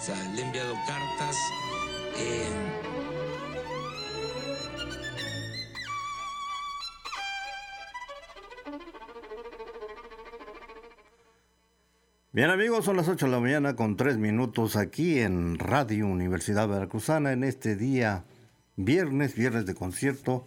le he enviado cartas. Bien amigos, son las 8 de la mañana con 3 minutos aquí en Radio Universidad Veracruzana en este día viernes de concierto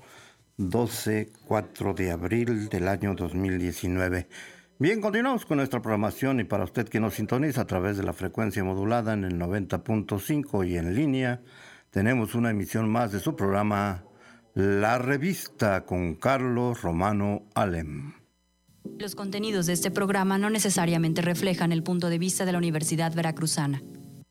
4 de abril del año 2019. Bien, continuamos con nuestra programación y para usted que nos sintoniza a través de la frecuencia modulada en el 90.5 y en línea, tenemos una emisión más de su programa La Revista con Carlos Romano Alem. Los contenidos de este programa no necesariamente reflejan el punto de vista de la Universidad Veracruzana.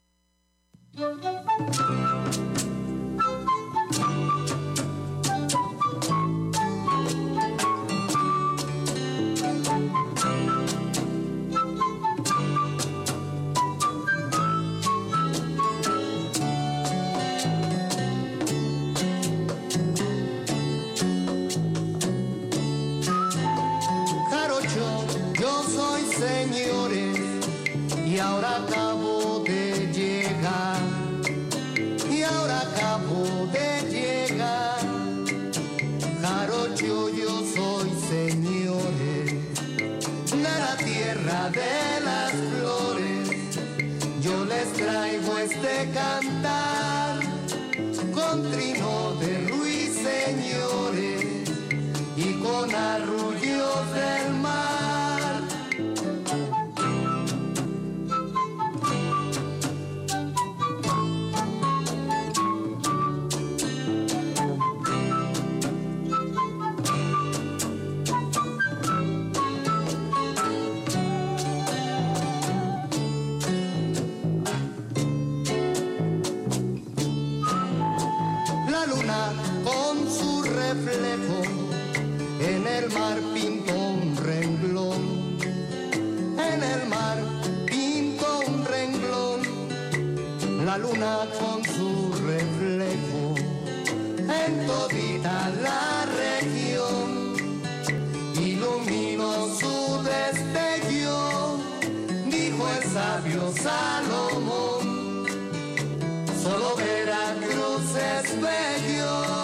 De las flores, yo les traigo este cantar con trino de ruiseñores y con arrullos del mar. En el mar pintó un renglón, en el mar pintó un renglón, la luna con su reflejo en todita la región, iluminó su destello, dijo el sabio Salomón, solo Veracruz es bello.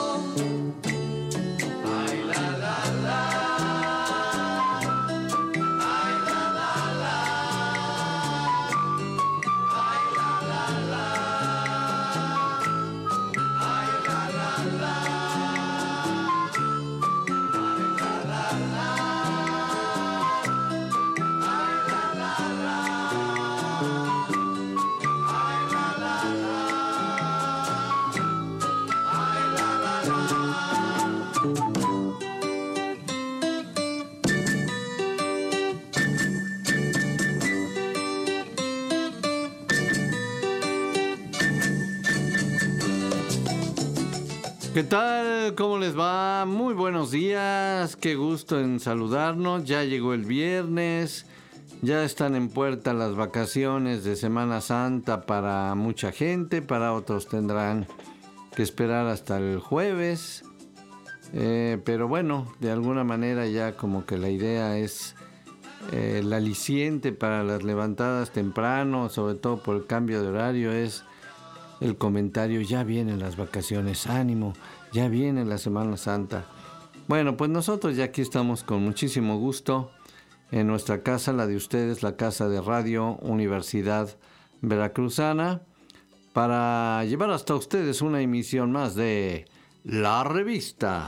¿Qué tal? ¿Cómo les va? Muy buenos días, qué gusto en saludarnos. Ya llegó el viernes, ya están en puerta las vacaciones de Semana Santa para mucha gente, para otros tendrán que esperar hasta el jueves. Pero bueno, de alguna manera ya como que la idea es el aliciente para las levantadas temprano, sobre todo por el cambio de horario, es el comentario: ya vienen las vacaciones, ánimo, ya viene la Semana Santa. Bueno, pues nosotros ya aquí estamos con muchísimo gusto en nuestra casa, la de ustedes, la casa de Radio Universidad Veracruzana, para llevar hasta ustedes una emisión más de La Revista.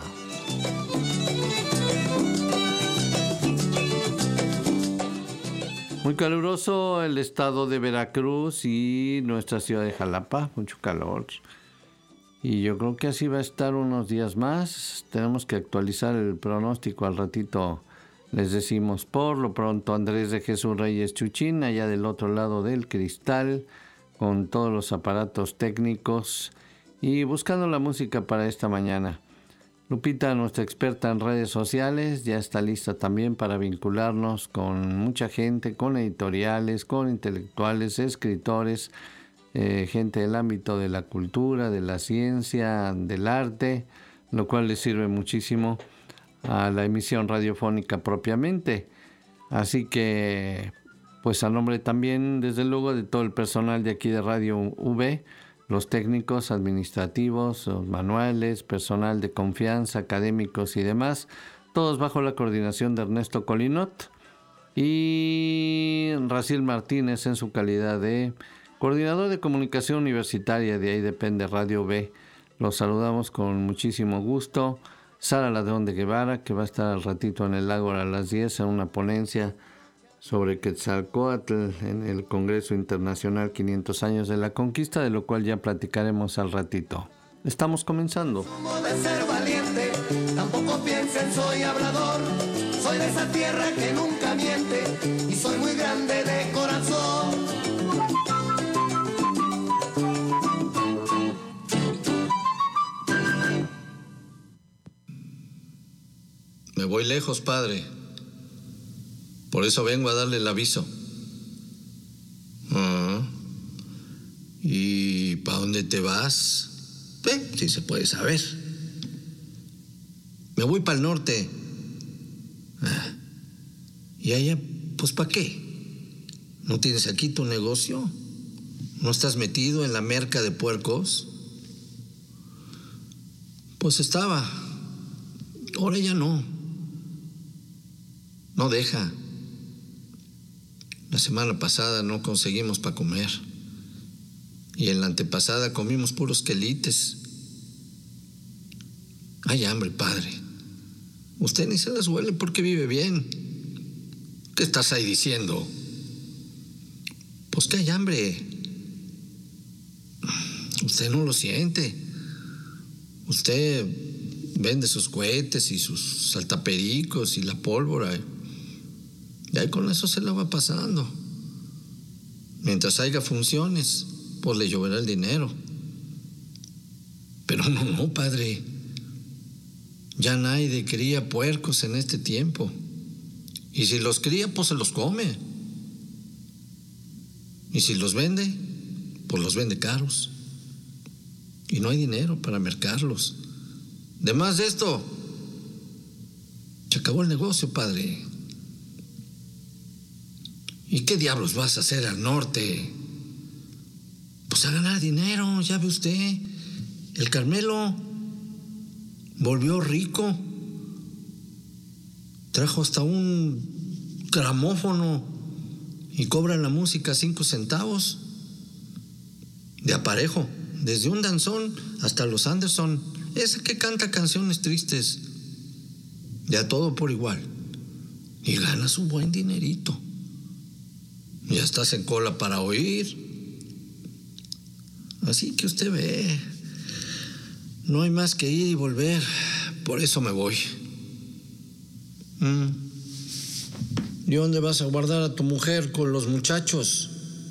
Muy caluroso el estado de Veracruz y nuestra ciudad de Jalapa, mucho calor. Y yo creo que así va a estar unos días más. Tenemos que actualizar el pronóstico al ratito. Les decimos. Por lo pronto, Andrés de Jesús Reyes Chuchín, allá del otro lado del cristal, con todos los aparatos técnicos y buscando la música para esta mañana. Lupita, nuestra experta en redes sociales, ya está lista también para vincularnos con mucha gente, con editoriales, con intelectuales, escritores, gente del ámbito de la cultura, de la ciencia, del arte, lo cual le sirve muchísimo a la emisión radiofónica propiamente. Así que pues a nombre también, desde luego, de todo el personal de aquí de Radio V, los técnicos, administrativos, los manuales, personal de confianza, académicos y demás, todos bajo la coordinación de Ernesto Colinot y Raciel Martínez en su calidad de coordinador de comunicación universitaria. De ahí depende Radio V. Los saludamos con muchísimo gusto. Sara Ladrón de Guevara, que va a estar al ratito en el Ágora a las 10 en una ponencia sobre Quetzalcóatl en el Congreso Internacional 500 años de la Conquista, de lo cual ya platicaremos al ratito. Estamos comenzando. Como de ser valiente, tampoco piensen soy hablador. Soy de esa tierra que nunca miente y soy muy grande de corazón. Me voy lejos, padre. Por eso vengo a darle el aviso. ¿Y para dónde te vas? Sí se puede saber. Me voy para el norte. ¿Y allá, pues para qué? ¿No tienes aquí tu negocio? ¿No estás metido en la merca de puercos? Pues estaba. Ahora ya no. No deja. La semana pasada no conseguimos para comer. Y en la antepasada comimos puros quelites. Hay hambre, padre. Usted ni se las huele porque vive bien. ¿Qué estás ahí diciendo? Pues que hay hambre. Usted no lo siente. Usted vende sus cohetes y sus saltapericos y la pólvora. Y ahí con eso se la va pasando. Mientras haya funciones, pues le lloverá el dinero. Pero no, padre. Ya nadie cría puercos en este tiempo. Y si los cría, pues se los come. Y si los vende, pues los vende caros. Y no hay dinero para mercarlos. Además de esto, se acabó el negocio, padre. ¿Y qué diablos vas a hacer al norte? Pues a ganar dinero, ya ve usted. El Carmelo volvió rico. Trajo hasta un gramófono y cobra la música 5 centavos. De aparejo, desde un danzón hasta los Anderson. Ese que canta canciones tristes. De a todo por igual. Y gana su buen dinerito. Ya estás en cola para oír. Así que usted ve. No hay más que ir y volver. Por eso me voy. ¿Y dónde vas a guardar a tu mujer con los muchachos?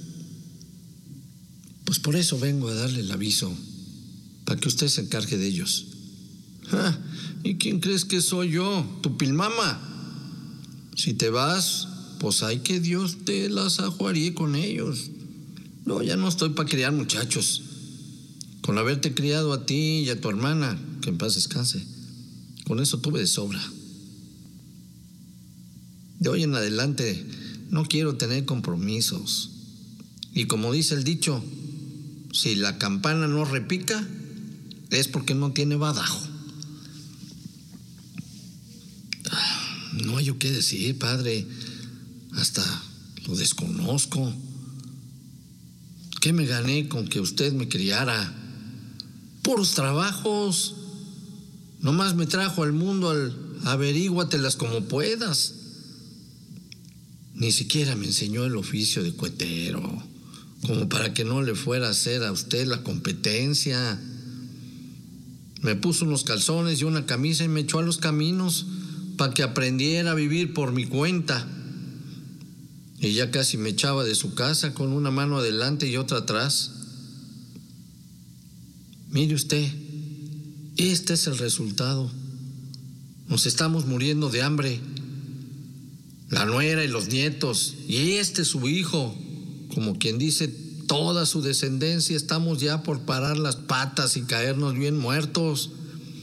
Pues por eso vengo a darle el aviso. Para que usted se encargue de ellos. ¿Y quién crees que soy yo? ¿Tu pilmama? Si te vas, pues hay que Dios te las ajuaríe con ellos. No, ya no estoy para criar muchachos. Con haberte criado a ti y a tu hermana, que en paz descanse, con eso tuve de sobra. De hoy en adelante no quiero tener compromisos. Y como dice el dicho, si la campana no repica, es porque no tiene badajo. No hay yo qué decir, padre. Hasta lo desconozco. ¿Qué me gané con que usted me criara? Puros trabajos. Nomás me trajo al mundo al averíguatelas como puedas. Ni siquiera me enseñó el oficio de cuetero, como para que no le fuera a hacer a usted la competencia. Me puso unos calzones y una camisa y me echó a los caminos para que aprendiera a vivir por mi cuenta. Y ya casi me echaba de su casa con una mano adelante y otra atrás. Mire usted, este es el resultado. Nos estamos muriendo de hambre. La nuera y los nietos, y su hijo, como quien dice, toda su descendencia, estamos ya por parar las patas y caernos bien muertos.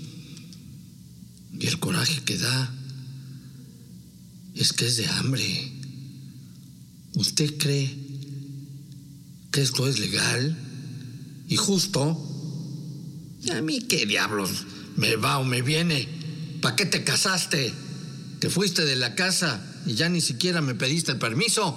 Y el coraje que da es que es de hambre. ¿Usted cree que esto es legal y justo? ¿A mí qué diablos me va o me viene? ¿Para qué te casaste? Te fuiste de la casa y ya ni siquiera me pediste el permiso.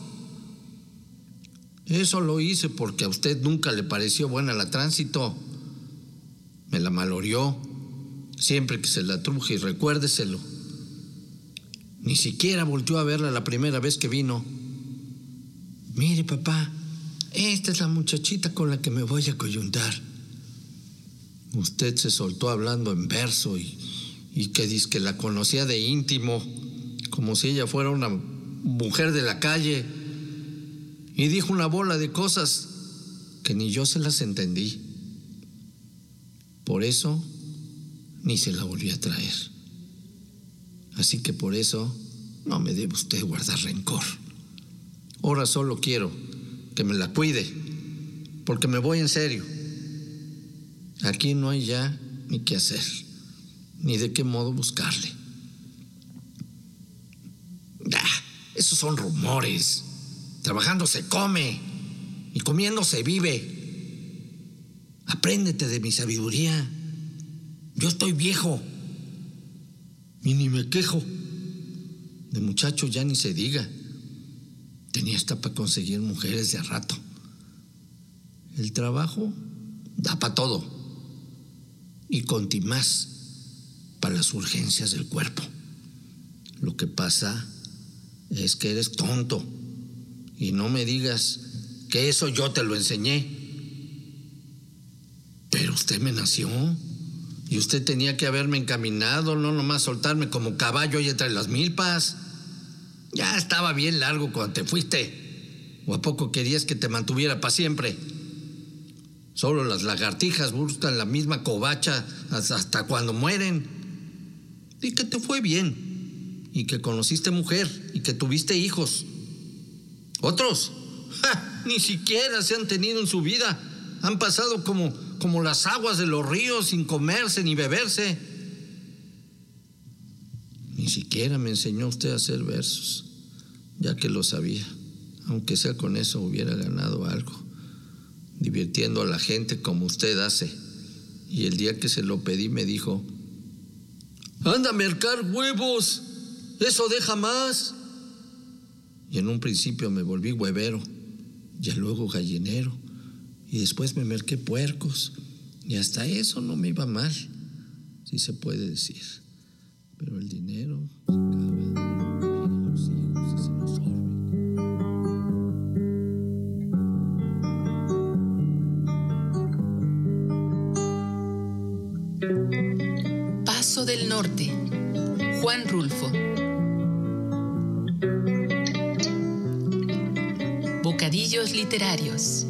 Eso lo hice porque a usted nunca le pareció buena la tránsito. Me la malorió siempre que se la truje, y recuérdeselo. Ni siquiera volteó a verla la primera vez que vino. Mire, papá, esta es la muchachita con la que me voy a coyuntar. Usted se soltó hablando en verso y que dice que la conocía de íntimo, como si ella fuera una mujer de la calle, y dijo una bola de cosas que ni yo se las entendí. Por eso ni se la volví a traer. Así que por eso no me debe usted guardar rencor. Ahora solo quiero que me la cuide, porque me voy en serio. Aquí no hay ya ni qué hacer, ni de qué modo buscarle. Esos son rumores. Trabajando se come y comiendo se vive. Apréndete de mi sabiduría. Yo estoy viejo y ni me quejo. De muchacho ya ni se diga. Tenía hasta para conseguir mujeres de a rato. El trabajo da para todo, y contimás para las urgencias del cuerpo. Lo que pasa es que eres tonto, y no me digas que eso yo te lo enseñé. Pero usted me nació y usted tenía que haberme encaminado, no nomás soltarme como caballo ahí entre las milpas. Ya estaba bien largo cuando te fuiste. ¿O a poco querías que te mantuviera para siempre? Solo las lagartijas buscan la misma covacha hasta cuando mueren. Y que te fue bien, y que conociste mujer, y que tuviste hijos. Otros, ni siquiera se han tenido en su vida. Han pasado como las aguas de los ríos, sin comerse ni beberse. Ni siquiera me enseñó usted a hacer versos, ya que lo sabía. Aunque sea con eso hubiera ganado algo, divirtiendo a la gente como usted hace. Y el día que se lo pedí me dijo: ¡anda a mercar huevos! ¡Eso deja más! Y en un principio me volví huevero, y luego gallinero, y después me merqué puercos, y hasta eso no me iba mal, si se puede decir. Pero el dinero se acaba, vienen los hijos y se los sorben. Paso del Norte, Juan Rulfo. Bocadillos literarios.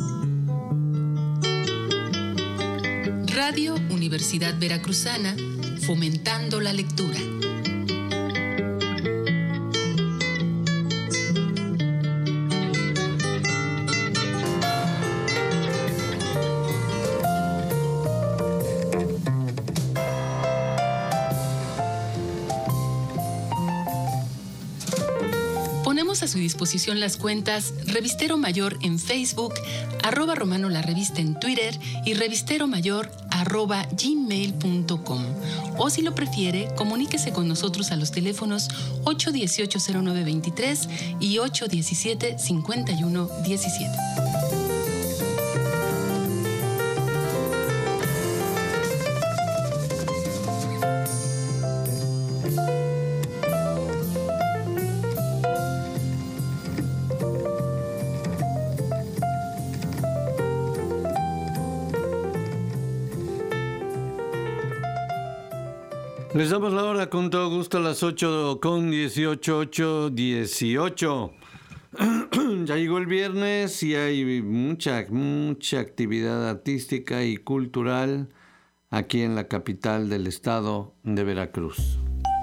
Radio Universidad Veracruzana, fomentando la lectura. Ponemos a su disposición las cuentas Revistero Mayor en Facebook, @Romano la Revista en Twitter y revisteromayor@gmail.com. O si lo prefiere, comuníquese con nosotros a los teléfonos 818-0923 y 817-5117. Les damos la hora con todo gusto a las 8:18, 8:18. Ya llegó el viernes y hay mucha actividad artística y cultural aquí en la capital del estado de Veracruz.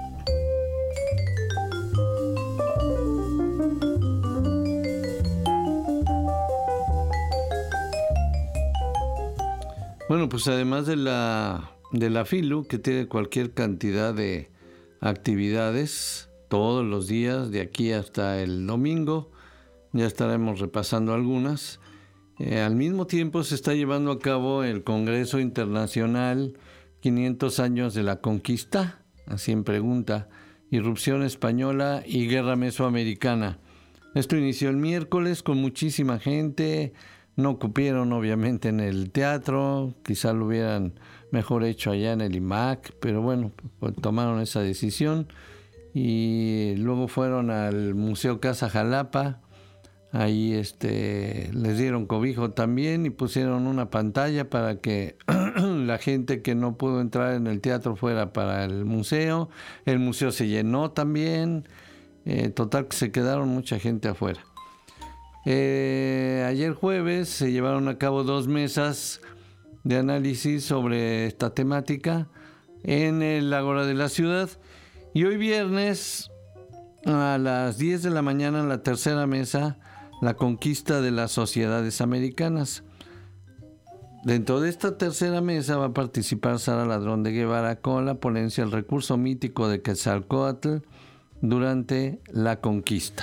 Bueno, pues además de la FILU, que tiene cualquier cantidad de actividades todos los días de aquí hasta el domingo, ya estaremos repasando algunas. Al mismo tiempo se está llevando a cabo el Congreso Internacional 500 años de la conquista, así en pregunta, irrupción española y guerra mesoamericana. Esto inició el miércoles con muchísima gente, no cupieron obviamente en el teatro, quizá lo hubieran mejor hecho allá en el IMAC, pero bueno, pues tomaron esa decisión y luego fueron al Museo Casa Jalapa. Ahí les dieron cobijo también y pusieron una pantalla para que la gente que no pudo entrar en el teatro fuera para el museo. El museo se llenó también. Total que se quedaron mucha gente afuera. Ayer jueves se llevaron a cabo 2 mesas de análisis sobre esta temática en el Ágora de la Ciudad. Y hoy viernes a las 10 de la mañana en la tercera mesa, la conquista de las sociedades americanas. Dentro de esta tercera mesa va a participar Sara Ladrón de Guevara con la ponencia El recurso mítico de Quetzalcóatl durante la conquista.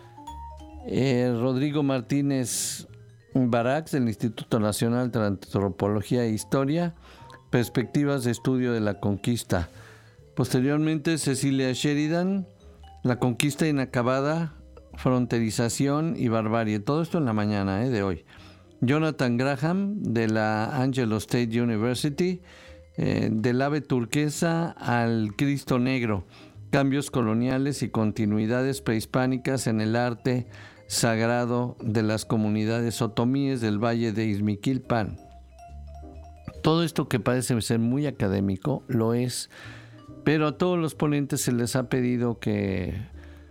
Rodrigo Martínez Barax del Instituto Nacional de Antropología e Historia, perspectivas de estudio de la conquista. Posteriormente Cecilia Sheridan, la conquista inacabada, fronterización y barbarie. Todo esto en la mañana de hoy. Jonathan Graham de la Angelo State University, del ave turquesa al Cristo negro, cambios coloniales y continuidades prehispánicas en el arte sagrado de las comunidades otomíes del Valle de Izmiquilpan. Todo esto que parece ser muy académico lo es, pero a todos los ponentes se les ha pedido que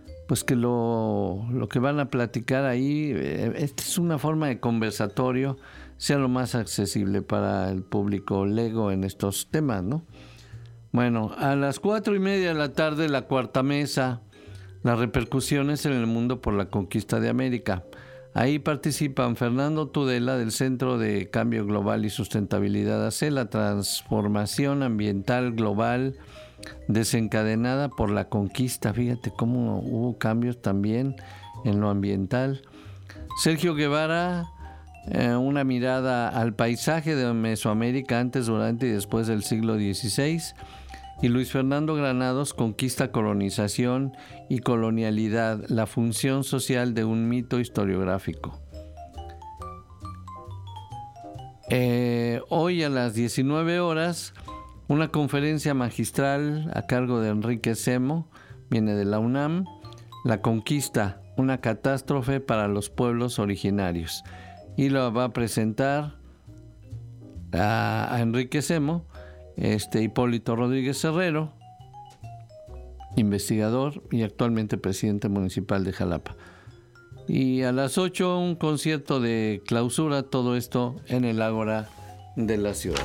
lo que van a platicar ahí, esta es una forma de conversatorio, sea lo más accesible para el público lego en estos temas, ¿no? Bueno, a las 4:30 de la tarde, la cuarta mesa, las repercusiones en el mundo por la conquista de América. Ahí participan Fernando Tudela del Centro de Cambio Global y Sustentabilidad AC, la transformación ambiental global desencadenada por la conquista. Fíjate cómo hubo cambios también en lo ambiental. Sergio Guevara, una mirada al paisaje de Mesoamérica antes, durante y después del siglo XVI. Y Luis Fernando Granados, conquista, colonización y colonialidad, la función social de un mito historiográfico. Hoy a las 19 horas, una conferencia magistral a cargo de Enrique Semo, viene de la UNAM, La conquista, una catástrofe para los pueblos originarios. Y lo va a presentar a Enrique Semo, Hipólito Rodríguez Herrero, investigador y actualmente presidente municipal de Jalapa. Y a las 8 un concierto de clausura, todo esto en el Ágora de la Ciudad.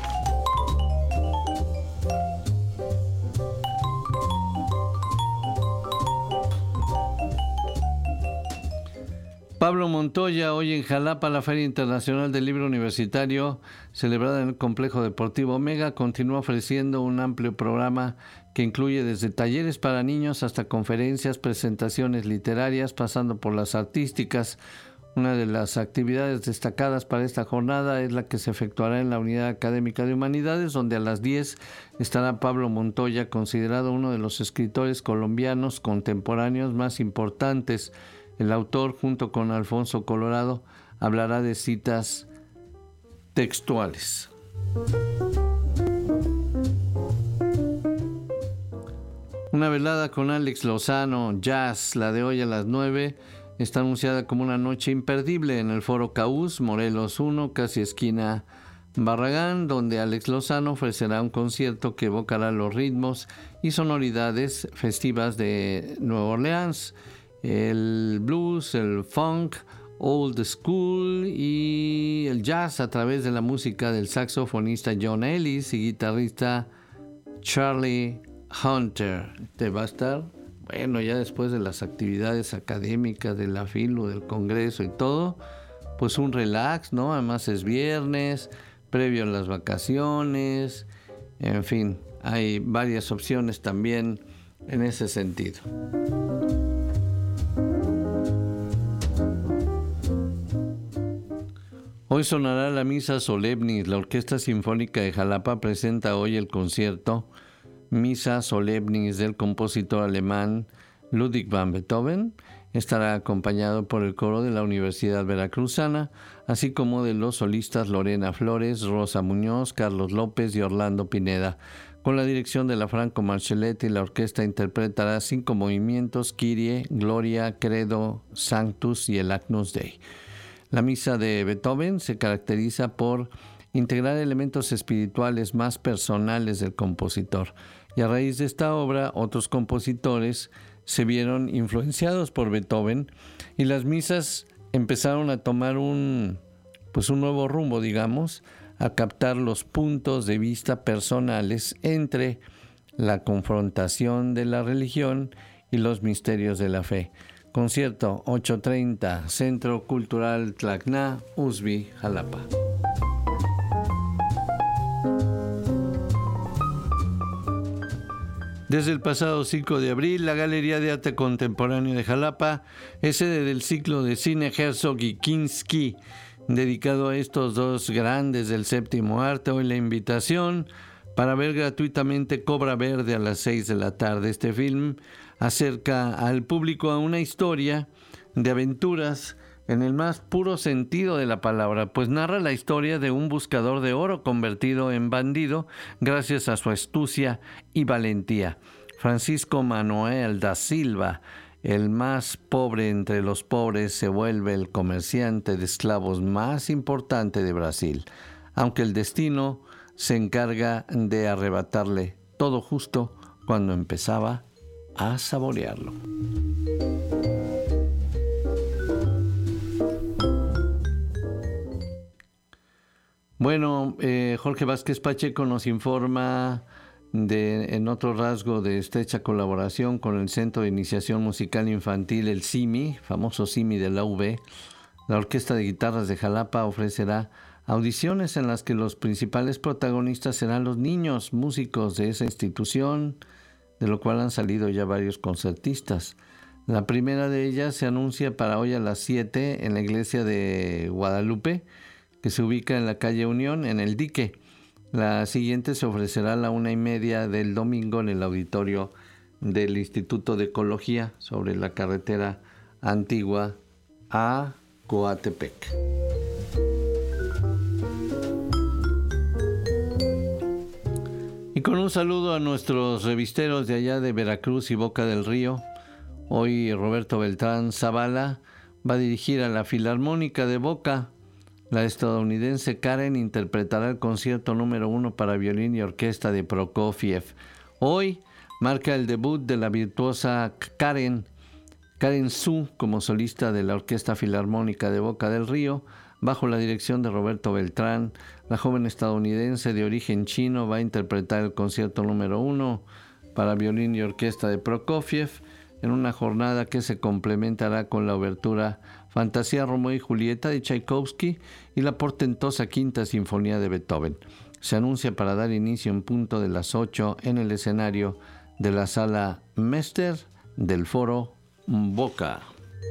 Pablo Montoya, hoy en Jalapa, la Feria Internacional del Libro Universitario, celebrada en el Complejo Deportivo Omega, continúa ofreciendo un amplio programa que incluye desde talleres para niños hasta conferencias, presentaciones literarias, pasando por las artísticas. Una de las actividades destacadas para esta jornada es la que se efectuará en la Unidad Académica de Humanidades, donde a las 10 estará Pablo Montoya, considerado uno de los escritores colombianos contemporáneos más importantes. El autor, junto con Alfonso Colorado, hablará de citas textuales. Una velada con Alex Lozano, jazz, la de hoy a las 9, está anunciada como una noche imperdible en el Foro Caús, Morelos 1, casi esquina Barragán, donde Alex Lozano ofrecerá un concierto que evocará los ritmos y sonoridades festivas de Nueva Orleans, el blues, el funk, old school y el jazz a través de la música del saxofonista John Ellis y guitarrista Charlie Hunter. Te va a estar, bueno, ya después de las actividades académicas de la FILU, del Congreso y todo, pues un relax, ¿no? Además es viernes, previo a las vacaciones, en fin, hay varias opciones también en ese sentido. Hoy sonará la Misa Solemnis. La Orquesta Sinfónica de Jalapa presenta hoy el concierto Misa Solemnis del compositor alemán Ludwig van Beethoven. Estará acompañado por el coro de la Universidad Veracruzana, así como de los solistas Lorena Flores, Rosa Muñoz, Carlos López y Orlando Pineda. Con la dirección de la Franco Marcelletti, la orquesta interpretará 5 movimientos: Kyrie, Gloria, Credo, Sanctus y el Agnus Dei. La misa de Beethoven se caracteriza por integrar elementos espirituales más personales del compositor, y a raíz de esta obra otros compositores se vieron influenciados por Beethoven y las misas empezaron a tomar un nuevo rumbo, digamos, a captar los puntos de vista personales entre la confrontación de la religión y los misterios de la fe. Concierto 8:30, Centro Cultural Tlacna, Uzbi, Jalapa. Desde el pasado 5 de abril, la Galería de Arte Contemporáneo de Jalapa es sede del ciclo de cine Herzog y Kinski, dedicado a estos dos grandes del séptimo arte. Hoy la invitación para ver gratuitamente Cobra Verde a las 6 de la tarde. Este film acerca al público a una historia de aventuras en el más puro sentido de la palabra, pues narra la historia de un buscador de oro convertido en bandido gracias a su astucia y valentía. Francisco Manuel da Silva, el más pobre entre los pobres, se vuelve el comerciante de esclavos más importante de Brasil, aunque el destino se encarga de arrebatarle todo justo cuando empezaba a saborearlo. Bueno, Jorge Vázquez Pacheco nos informa en otro rasgo de estrecha colaboración con el Centro de Iniciación Musical Infantil, el CIMI, famoso CIMI de la UV. La Orquesta de Guitarras de Jalapa ofrecerá audiciones en las que los principales protagonistas serán los niños músicos de esa institución, de lo cual han salido ya varios concertistas. La primera de ellas se anuncia para hoy a las 7 en la iglesia de Guadalupe, que se ubica en la calle Unión, en El Dique. La siguiente se ofrecerá a la 1:30 del domingo en el auditorio del Instituto de Ecología sobre la carretera antigua a Coatepec. Y con un saludo a nuestros revisteros de allá de Veracruz y Boca del Río. Hoy Roberto Beltrán Zavala va a dirigir a la Filarmónica de Boca. La estadounidense Karen interpretará el concierto número 1 para violín y orquesta de Prokofiev. Hoy marca el debut de la virtuosa Karen Su como solista de la Orquesta Filarmónica de Boca del Río, bajo la dirección de Roberto Beltrán. La joven estadounidense de origen chino va a interpretar el concierto número 1 para violín y orquesta de Prokofiev, en una jornada que se complementará con la obertura Fantasía Romeo y Julieta de Tchaikovsky y la portentosa Quinta Sinfonía de Beethoven. Se anuncia para dar inicio en punto de las 8 en el escenario de la Sala Mester del Foro Boca.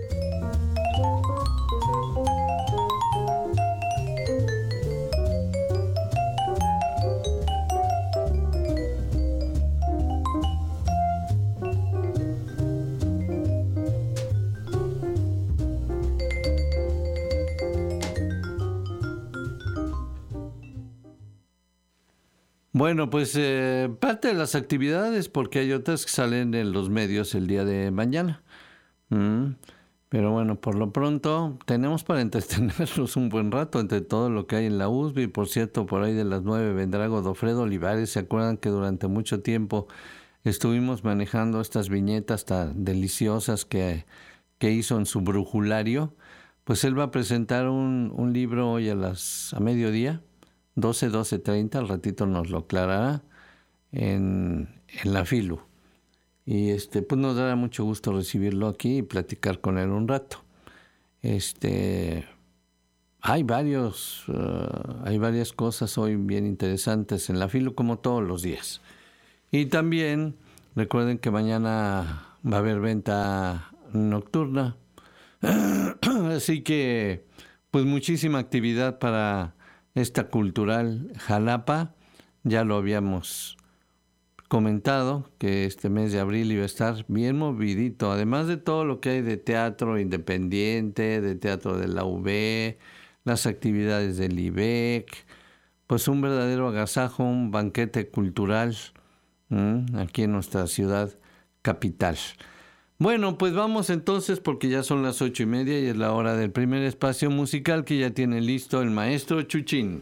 Bueno, pues parte de las actividades, porque hay otras que salen en los medios el día de mañana. Pero bueno, por lo pronto tenemos para entretenerlos un buen rato entre todo lo que hay en la USB. Por cierto, por ahí de las 9 vendrá Godofredo Olivares. ¿Se acuerdan que durante mucho tiempo estuvimos manejando estas viñetas tan deliciosas que hizo en su brujulario? Pues él va a presentar un libro hoy a mediodía, 12:30, al ratito nos lo aclarará, en la Filu. Y pues nos dará mucho gusto recibirlo aquí y platicar con él un rato. Hay varias cosas hoy bien interesantes en la Filu, como todos los días. Y también recuerden que mañana va a haber venta nocturna. Así que pues muchísima actividad para esta cultural Jalapa. Ya lo habíamos comentado que este mes de abril iba a estar bien movidito, además de todo lo que hay de teatro independiente, de teatro de la UB, las actividades del IBEC, pues un verdadero agasajo, un banquete cultural aquí en nuestra ciudad capital. Bueno, pues vamos entonces porque ya son las 8:30 y es la hora del primer espacio musical que ya tiene listo el maestro Chuchín.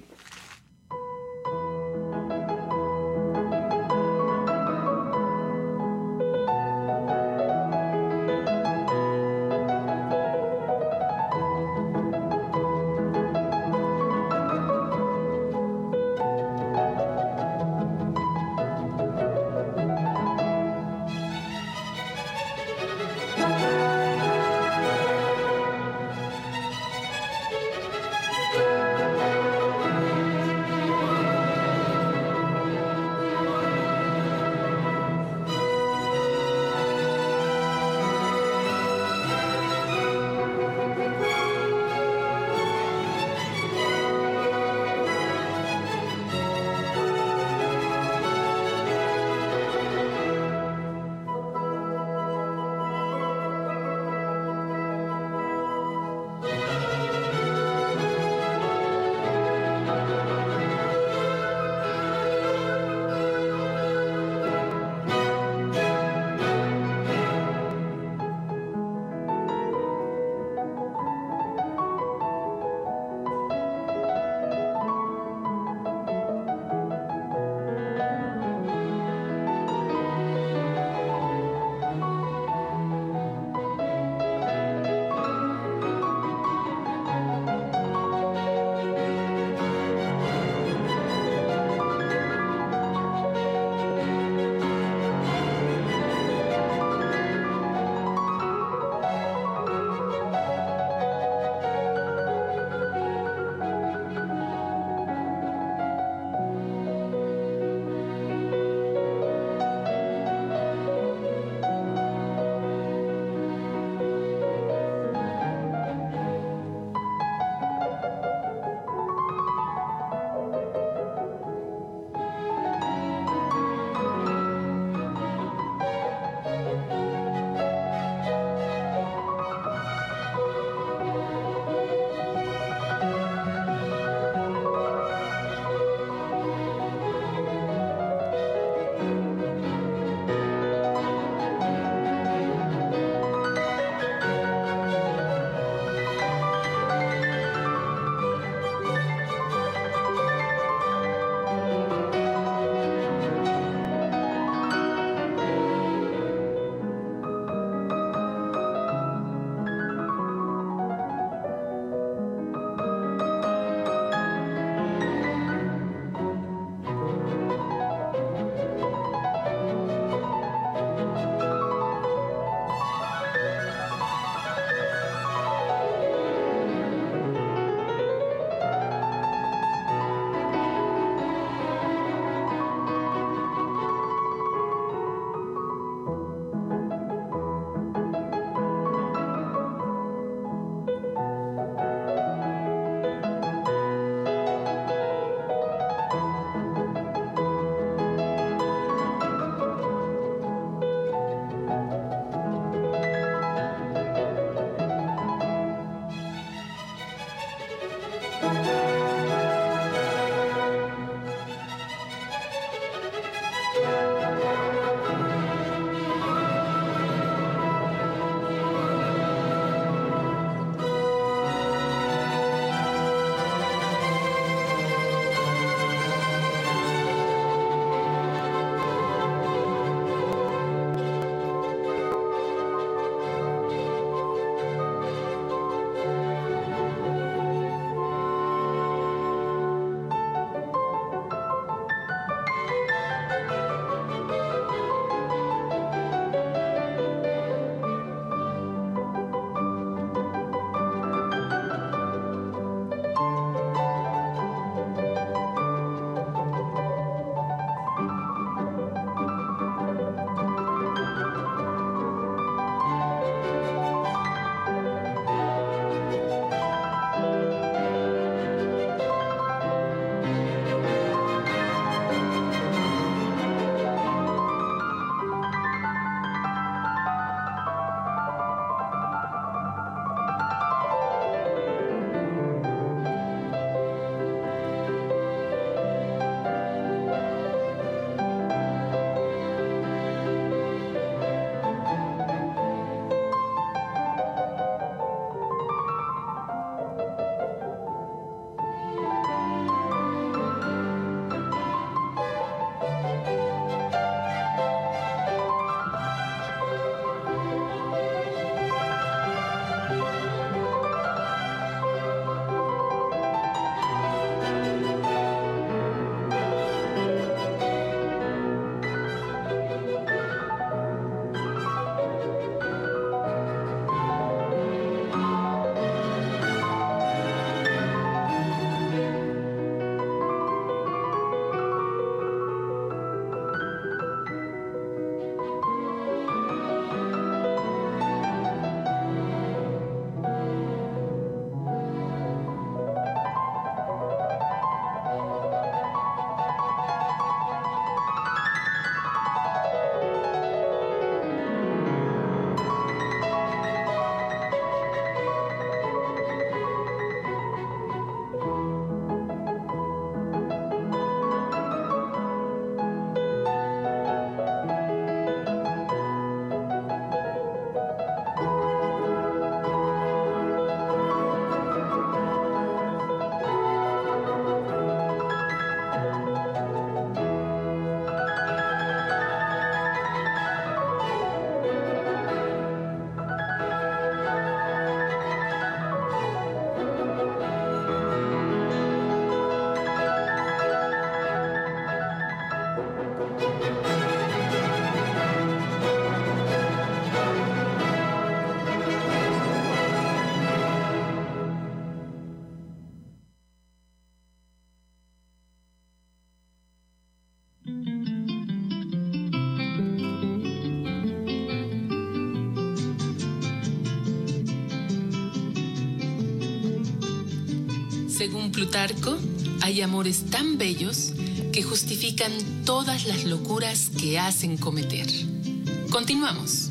Según Plutarco, hay amores tan bellos que justifican todas las locuras que hacen cometer. Continuamos.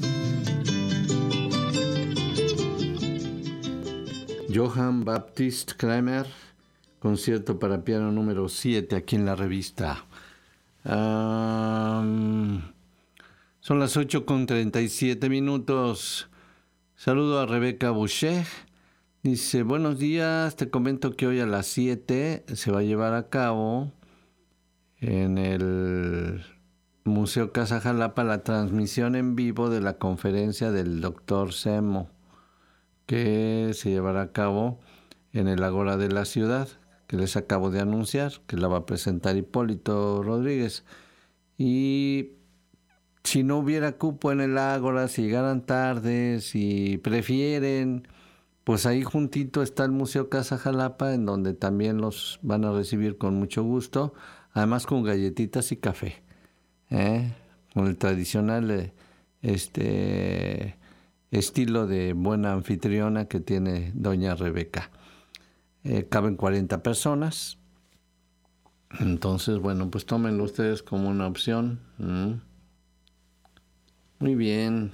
Johann Baptist Kramer, concierto para piano número 7 aquí en la revista. Son las 8:37. Saludo a Rebeca Boucher. Dice, buenos días, te comento que hoy a las 7 se va a llevar a cabo en el Museo Casa Jalapa la transmisión en vivo de la conferencia del Dr. Semo, que se llevará a cabo en el Ágora de la Ciudad, que les acabo de anunciar, que la va a presentar Hipólito Rodríguez. Y si no hubiera cupo en el Ágora, si llegaran tarde, si prefieren, pues ahí juntito está el Museo Casa Jalapa, en donde también los van a recibir con mucho gusto, además con galletitas y café, con el tradicional estilo de buena anfitriona que tiene doña Rebeca. Caben 40 personas. Entonces, bueno, pues tómenlo ustedes como una opción. Muy bien.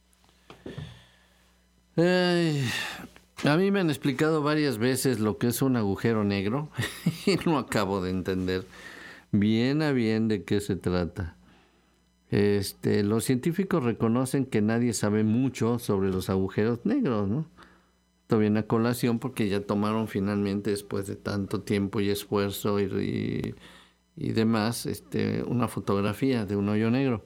A mí me han explicado varias veces lo que es un agujero negro y no acabo de entender bien a bien de qué se trata. Los científicos reconocen que nadie sabe mucho sobre los agujeros negros, ¿no? Esto viene a colación porque ya tomaron finalmente, después de tanto tiempo y esfuerzo y demás, una fotografía de un hoyo negro.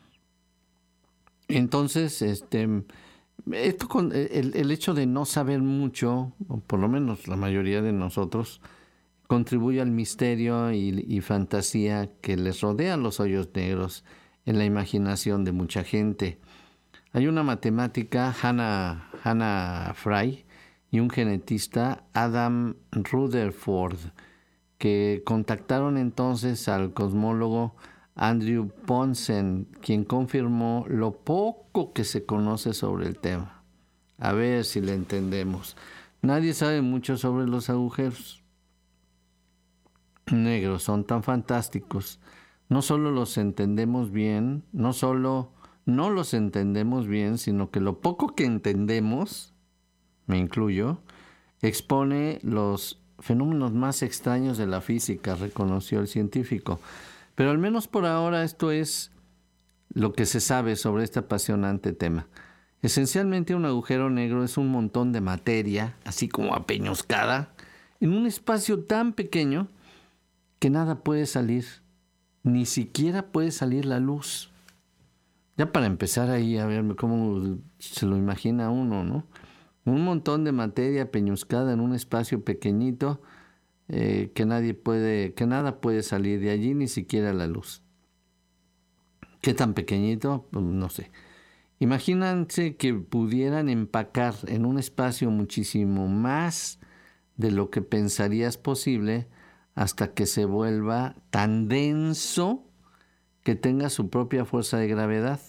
Entonces, esto con el hecho de no saber mucho, o por lo menos la mayoría de nosotros, contribuye al misterio y fantasía que les rodea a los hoyos negros en la imaginación de mucha gente. Hay una matemática, Hannah Fry, y un genetista, Adam Rutherford, que contactaron entonces al cosmólogo Andrew Ponsen, quien confirmó lo poco que se conoce sobre el tema. A ver si le entendemos. Nadie sabe mucho sobre los agujeros negros, son tan fantásticos. No solo los entendemos bien, no los entendemos bien, sino que lo poco que entendemos, me incluyo, expone los fenómenos más extraños de la física, reconoció el científico. Pero al menos por ahora esto es lo que se sabe sobre este apasionante tema. Esencialmente un agujero negro es un montón de materia, así como apeñoscada, en un espacio tan pequeño que nada puede salir, ni siquiera puede salir la luz. Ya para empezar ahí a ver cómo se lo imagina uno, ¿no? Un montón de materia apeñoscada en un espacio pequeñito, que nada puede salir de allí, ni siquiera la luz. ¿Qué tan pequeñito? Pues no sé. Imagínense que pudieran empacar en un espacio muchísimo más de lo que pensarías posible hasta que se vuelva tan denso que tenga su propia fuerza de gravedad.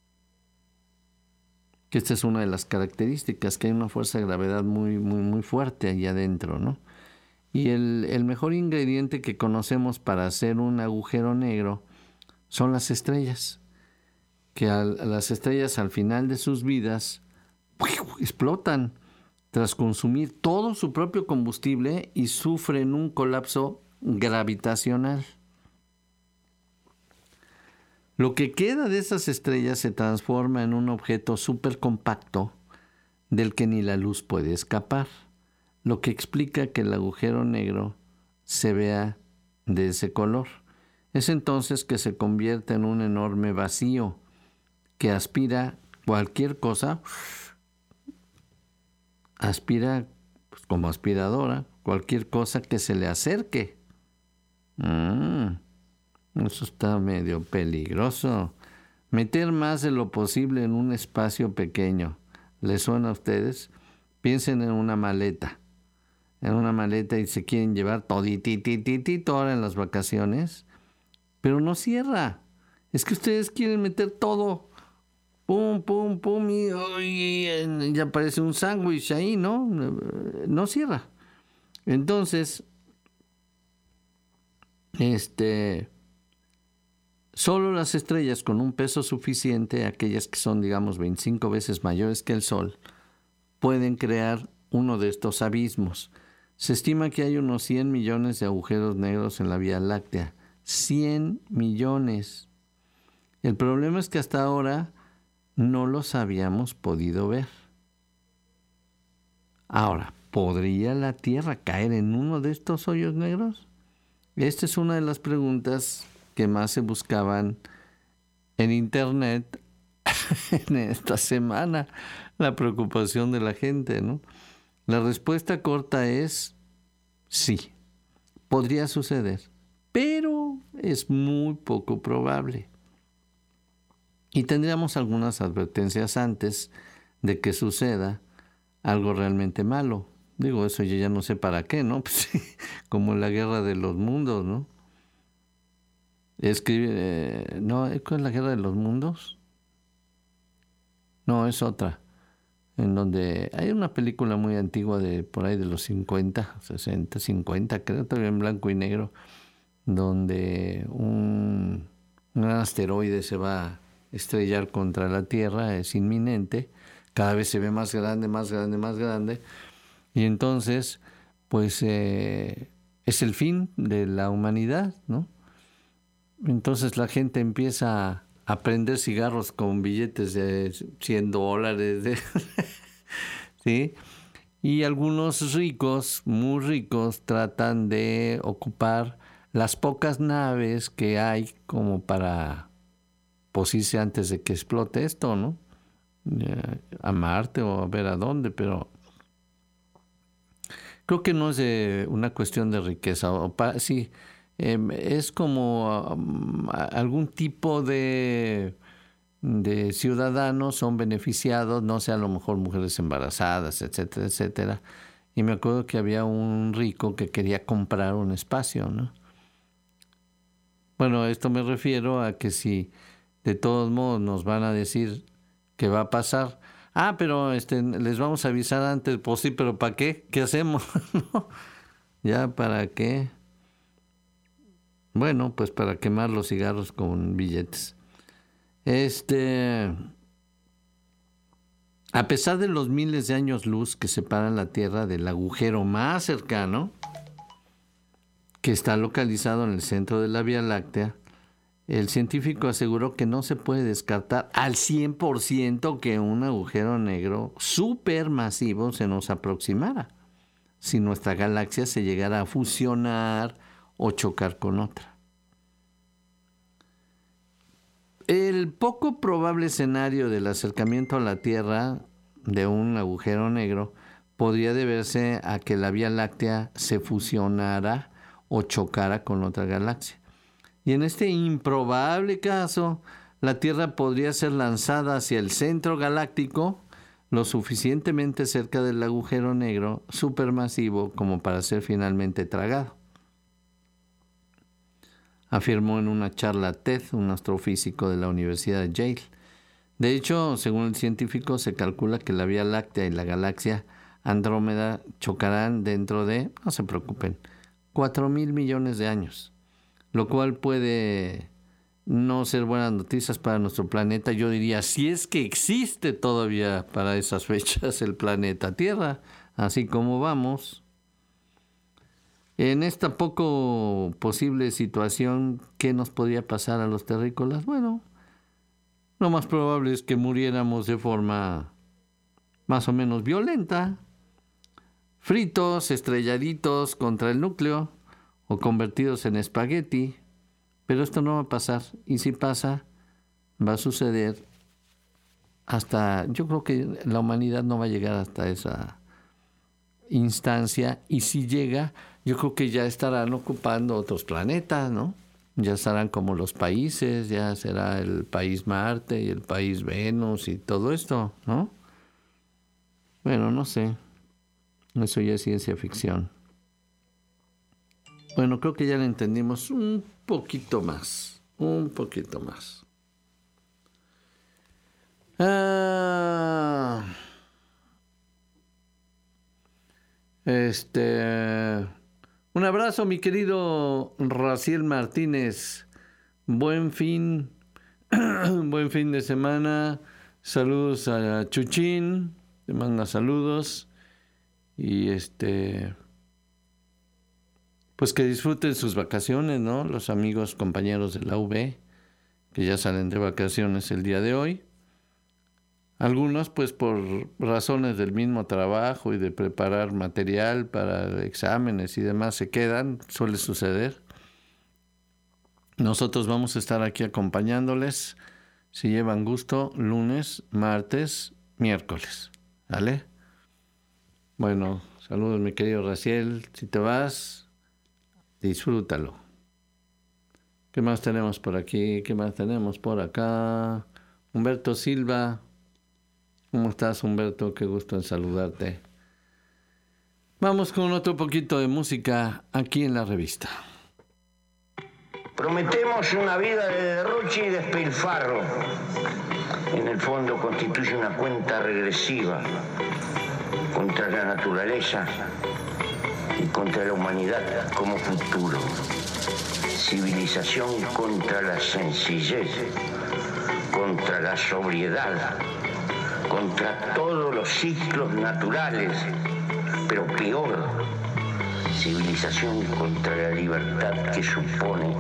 Que esta es una de las características, que hay una fuerza de gravedad muy, muy, muy fuerte allí adentro, ¿no? Y el mejor ingrediente que conocemos para hacer un agujero negro son las estrellas, que las estrellas al final de sus vidas explotan tras consumir todo su propio combustible y sufren un colapso gravitacional. Lo que queda de esas estrellas se transforma en un objeto súper compacto del que ni la luz puede escapar, lo que explica que el agujero negro se vea de ese color. Es entonces que se convierte en un enorme vacío que aspira cualquier cosa, aspira pues, como aspiradora, cualquier cosa que se le acerque. Eso está medio peligroso. Meter más de lo posible en un espacio pequeño. ¿Les suena a ustedes? Piensen en una maleta. En una maleta y se quieren llevar toditititito ahora en las vacaciones. Pero no cierra. Es que ustedes quieren meter todo. Pum, pum, pum. Y ya parece un sándwich ahí, ¿no? No cierra. Entonces, solo las estrellas con un peso suficiente, aquellas que son, digamos, 25 veces mayores que el Sol, pueden crear uno de estos abismos. Se estima que hay unos 100 millones de agujeros negros en la Vía Láctea. 100 millones. El problema es que hasta ahora no los habíamos podido ver. Ahora, ¿podría la Tierra caer en uno de estos hoyos negros? Esta es una de las preguntas que más se buscaban en Internet en esta semana. La preocupación de la gente, ¿no? La respuesta corta es sí, podría suceder, pero es muy poco probable. Y tendríamos algunas advertencias antes de que suceda algo realmente malo. Digo, eso yo ya no sé para qué, ¿no? Pues, sí, como la guerra de los mundos, ¿no? ¿No? ¿Cuál es la guerra de los mundos? No, es otra. En donde hay una película muy antigua de por ahí de los 50, 60, 50, creo, todavía en blanco y negro, donde un asteroide se va a estrellar contra la Tierra, es inminente, cada vez se ve más grande, más grande, más grande, y entonces, pues, es el fin de la humanidad, ¿no? Entonces la gente empieza a prender cigarros con billetes de $100, ¿sí? Y algunos ricos, muy ricos, tratan de ocupar las pocas naves que hay como para pues irse antes de que explote esto, ¿no? A Marte o a ver a dónde, pero creo que no es una cuestión de riqueza. Sí, es como algún tipo de ciudadanos son beneficiados, no sé, a lo mejor mujeres embarazadas, etcétera, etcétera. Y me acuerdo que había un rico que quería comprar un espacio, ¿no? Bueno, esto me refiero a que si de todos modos nos van a decir que va a pasar, pero les vamos a avisar antes, pues sí, pero ¿para qué? ¿Qué hacemos? ¿No? ¿Ya para qué? Bueno, pues para quemar los cigarros con billetes. A pesar de los miles de años luz que separan la Tierra del agujero más cercano, que está localizado en el centro de la Vía Láctea, el científico aseguró que no se puede descartar al 100% que un agujero negro supermasivo se nos aproximara si nuestra galaxia se llegara a fusionar o chocar con otra. El poco probable escenario del acercamiento a la Tierra de un agujero negro podría deberse a que la Vía Láctea se fusionara o chocara con otra galaxia. Y en este improbable caso, la Tierra podría ser lanzada hacia el centro galáctico lo suficientemente cerca del agujero negro supermasivo como para ser finalmente tragado, afirmó en una charla TED un astrofísico de la Universidad de Yale. De hecho, según el científico, se calcula que la Vía Láctea y la galaxia Andrómeda chocarán dentro de, no se preocupen, 4,000 millones de años, lo cual puede no ser buenas noticias para nuestro planeta. Yo diría, si es que existe todavía para esas fechas el planeta Tierra, así como vamos. En esta poco posible situación, ¿qué nos podría pasar a los terrícolas? Bueno, lo más probable es que muriéramos de forma más o menos violenta, fritos, estrelladitos contra el núcleo o convertidos en espagueti, pero esto no va a pasar, y si pasa, va a suceder hasta, yo creo que la humanidad no va a llegar hasta esa instancia, y si llega, yo creo que ya estarán ocupando otros planetas, ¿no? Ya estarán como los países, ya será el país Marte y el país Venus y todo esto, ¿no? Bueno, no sé, eso ya es ciencia ficción. Bueno, creo que ya lo entendimos un poquito más. Un abrazo, mi querido Raciel Martínez. Buen fin de semana. Saludos a Chuchín. Te manda saludos. Y pues que disfruten sus vacaciones, ¿no? Los amigos, compañeros de la UB, que ya salen de vacaciones el día de hoy. Algunos, pues por razones del mismo trabajo y de preparar material para exámenes y demás, se quedan, suele suceder. Nosotros vamos a estar aquí acompañándoles, si llevan gusto, lunes, martes, miércoles. ¿Vale? Bueno, saludos, mi querido Raciel. Si te vas, disfrútalo. ¿Qué más tenemos por aquí? ¿Qué más tenemos por acá? Humberto Silva. ¿Cómo estás, Humberto? Qué gusto en saludarte. Vamos con otro poquito de música aquí en la revista. Prometemos una vida de derroche y despilfarro. En el fondo constituye una cuenta regresiva contra la naturaleza y contra la humanidad como futuro. Civilización contra la sencillez, contra la sobriedad, contra todos los ciclos naturales, pero peor, civilización contra la libertad que supone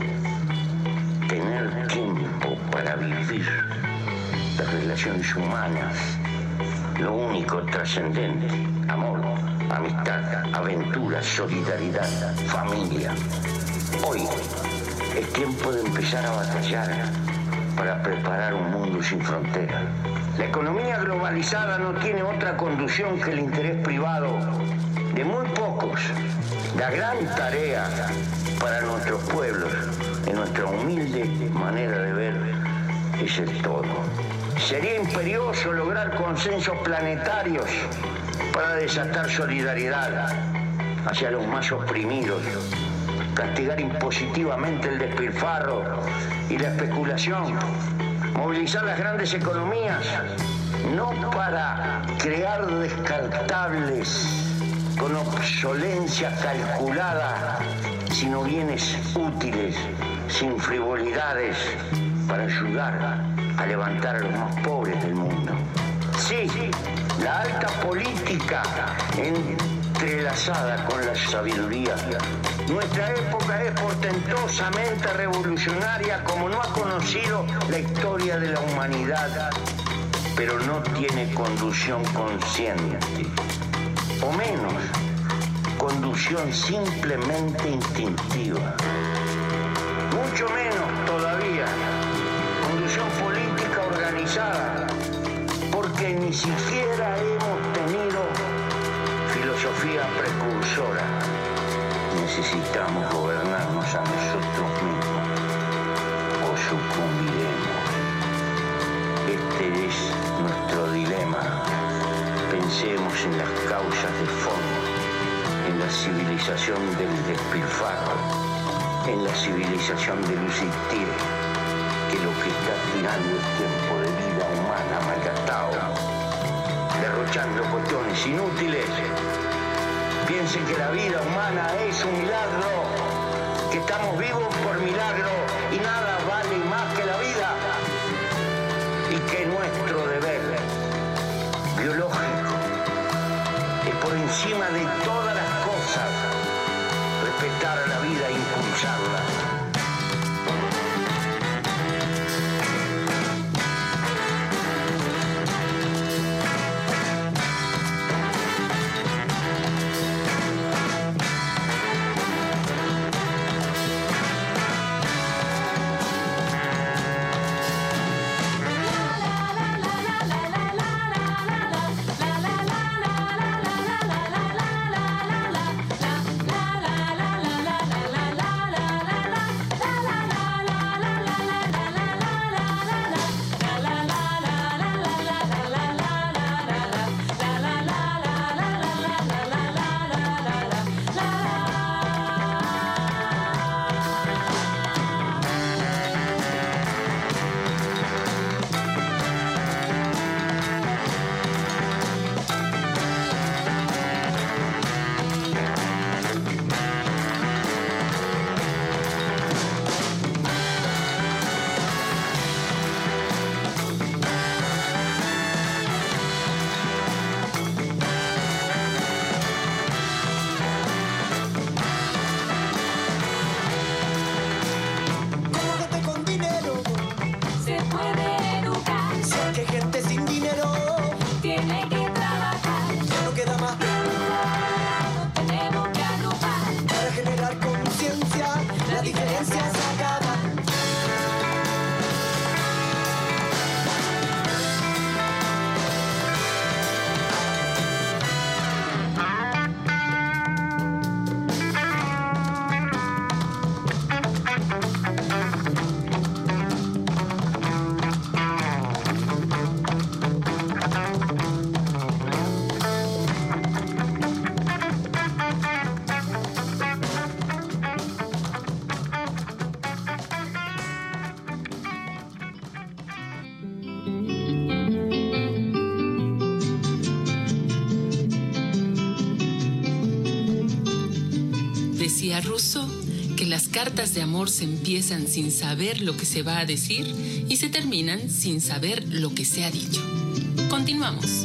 tener tiempo para vivir las relaciones humanas, lo único trascendente, amor, amistad, aventura, solidaridad, familia. Hoy es tiempo de empezar a batallar para preparar un mundo sin fronteras. La economía globalizada no tiene otra conducción que el interés privado de muy pocos. La gran tarea para nuestros pueblos, en nuestra humilde manera de ver, es el todo. Sería imperioso lograr consensos planetarios para desatar solidaridad hacia los más oprimidos, castigar impositivamente el despilfarro y la especulación, movilizar las grandes economías, no para crear descartables con obsolencia calculada, sino bienes útiles, sin frivolidades, para ayudar a levantar a los más pobres del mundo. Sí, la alta política entrelazada con la sabiduría. Nuestra época es portentosamente revolucionaria como no ha conocido la historia de la humanidad, pero no tiene conducción consciente, o menos, conducción simplemente instintiva. Mucho menos todavía, conducción política organizada, porque ni siquiera hemos tenido filosofía precursora. Necesitamos gobernarnos a nosotros mismos o sucumbiremos. Este es nuestro dilema. Pensemos en las causas de fondo, en la civilización del despilfarro, en la civilización del existir, que lo que está tirando es tiempo de vida humana malgastado, derrochando cuestiones inútiles. Piensen que la vida humana es un milagro, que estamos vivos por milagro y nada vale más que la vida, y que nuestro deber biológico es por encima de todas las cosas respetar a la vida e impulsarla. Decía Rousseau que las cartas de amor se empiezan sin saber lo que se va a decir y se terminan sin saber lo que se ha dicho. Continuamos.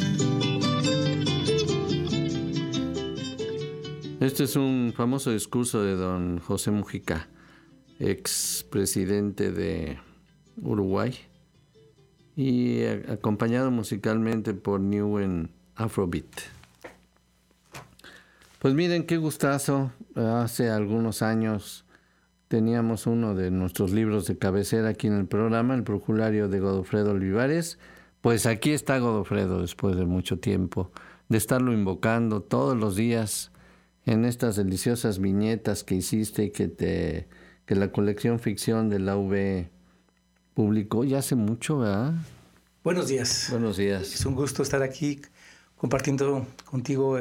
Este es un famoso discurso de don José Mujica, expresidente de Uruguay, y acompañado musicalmente por Newen Afrobeat. Pues miren qué gustazo. Hace algunos años teníamos uno de nuestros libros de cabecera aquí en el programa, el Brujulario de Godofredo Olivares. Pues aquí está Godofredo después de mucho tiempo de estarlo invocando todos los días en estas deliciosas viñetas que hiciste y que la colección Ficción de la UB publicó ya hace mucho, ¿verdad? Buenos días. Buenos días. Es un gusto estar aquí compartiendo contigo.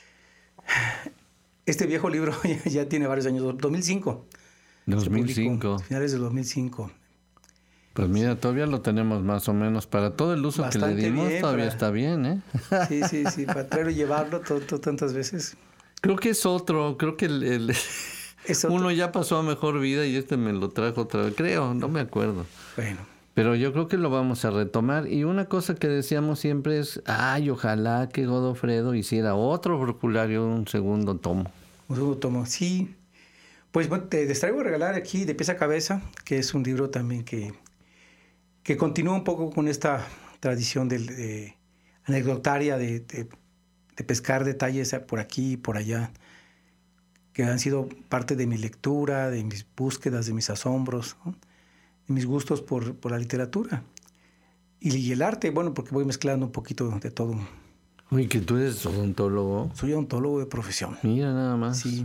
Este viejo libro ya tiene varios años, 2005. 2005. Finales del 2005. Pues mira, todavía lo tenemos más o menos para todo el uso bastante que le dimos, bien, todavía está bien, ¿eh? Sí, para traerlo y llevarlo tantas veces. Creo que es otro, creo que uno ya pasó a mejor vida y este me lo trajo otra vez, creo, no me acuerdo. Bueno. Pero yo creo que lo vamos a retomar. Y una cosa que decíamos siempre es, ojalá que Godofredo hiciera otro brujulario, un segundo tomo. Un segundo tomo, sí. Pues bueno, les traigo a regalar aquí De Pies a Cabeza, que es un libro también que continúa un poco con esta tradición anecdotaria de pescar detalles por aquí y por allá, que han sido parte de mi lectura, de mis búsquedas, de mis asombros, ¿no? De mis gustos por la literatura. Y el arte, bueno, porque voy mezclando un poquito de todo. Uy, que tú eres odontólogo. Soy odontólogo de profesión. Mira, nada más. Sí.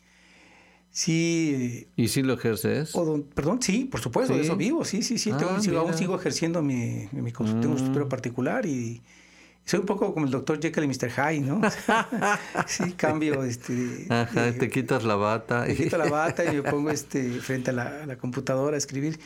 Sí. ¿Y si lo ejerces? Perdón, sí, por supuesto, de eso vivo, sí. Aún sigo ejerciendo mi consultorio, tengo un consultorio particular y soy un poco como el Dr. Jekyll y Mr. Hyde, ¿no? Sí, cambio. Te quitas la bata. Me quito la bata y me pongo frente a la computadora a escribir.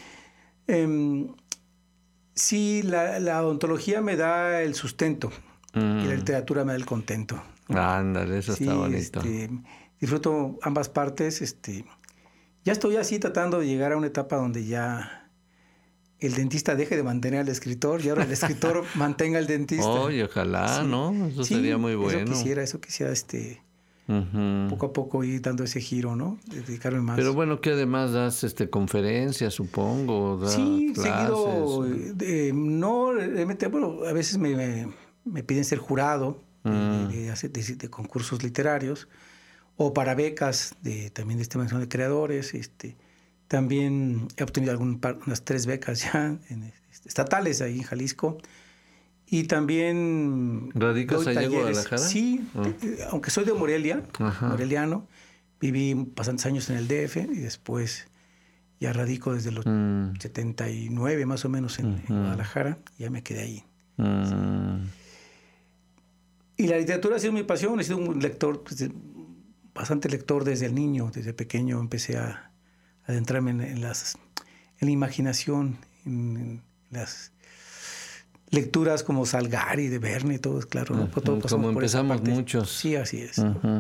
Sí, la odontología me da el sustento y la literatura me da el contento. Ándale, eso está bonito. Disfruto ambas partes. Ya estoy así tratando de llegar a una etapa donde ya el dentista deje de mantener al escritor y ahora el escritor mantenga al dentista. Ojalá, sí. ¿No? Eso sería muy bueno. Eso quisiera poco a poco ir dando ese giro, ¿no? Dedicarme más. Pero bueno, que además das conferencias, supongo. Sí, clases. Seguido. Realmente, bueno, a veces me piden ser jurado de concursos literarios o para becas también de estimación de creadores. También he obtenido unas 3 becas ya estatales ahí en Jalisco. Y también... ¿Radicas allá en Guadalajara? Sí, aunque soy de Morelia, moreliano, viví bastantes años en el DF y después ya radico desde los 79 más o menos en Guadalajara, y ya me quedé ahí. Sí. Y la literatura ha sido mi pasión, he sido un lector, bastante lector desde el niño, desde pequeño empecé a adentrarme en la imaginación, en las lecturas como Salgari, de Verne, todo, claro, ¿no? Todo como empezamos muchos. Sí, así es.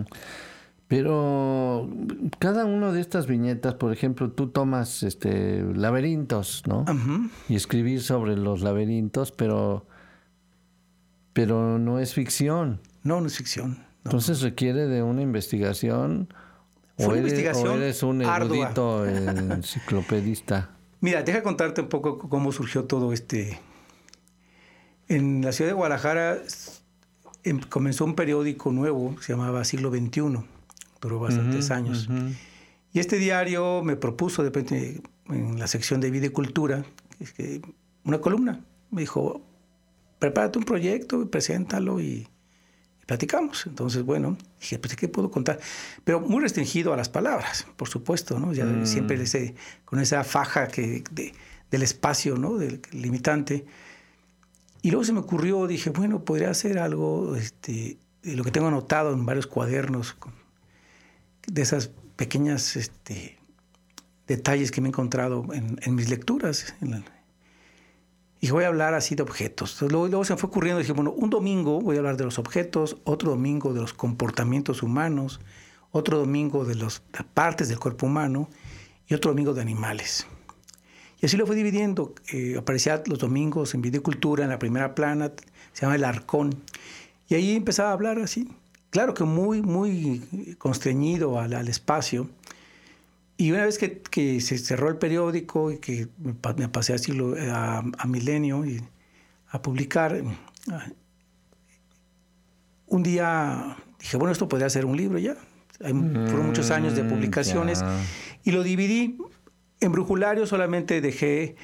Pero cada una de estas viñetas, por ejemplo, tú tomas laberintos, ¿no? Y escribir sobre los laberintos, pero no es ficción. No es ficción. No. Entonces requiere de una investigación. ¿O eres un erudito enciclopedista? Mira, deja contarte un poco cómo surgió todo En la ciudad de Guadalajara comenzó un periódico nuevo, se llamaba Siglo XXI, duró bastantes años. Y este diario me propuso, de repente, en la sección de vida y cultura, una columna. Me dijo, prepárate un proyecto y preséntalo y platicamos. Entonces, bueno, dije, pues, ¿qué puedo contar? Pero muy restringido a las palabras, por supuesto, ¿no? Ya siempre con esa faja del espacio, ¿no? Del limitante. Y luego se me ocurrió, dije, bueno, podría hacer algo de lo que tengo anotado en varios cuadernos, de esas pequeñas detalles que me he encontrado en mis lecturas. Y voy a hablar así de objetos. Entonces, luego se me fue ocurriendo, dije, bueno, un domingo voy a hablar de los objetos, otro domingo de los comportamientos humanos, otro domingo de las partes del cuerpo humano y otro domingo de animales. Y así lo fui dividiendo. Aparecía los domingos en Videocultura, en la primera plana, se llama El Arcón. Y ahí empezaba a hablar así. Claro que muy constreñido al espacio. Y una vez que se cerró el periódico y que me pasé así a Milenio y a publicar, un día dije, bueno, esto podría ser un libro ya. Fueron muchos años de publicaciones. Ya. Y lo dividí. En Brujulario solamente dejé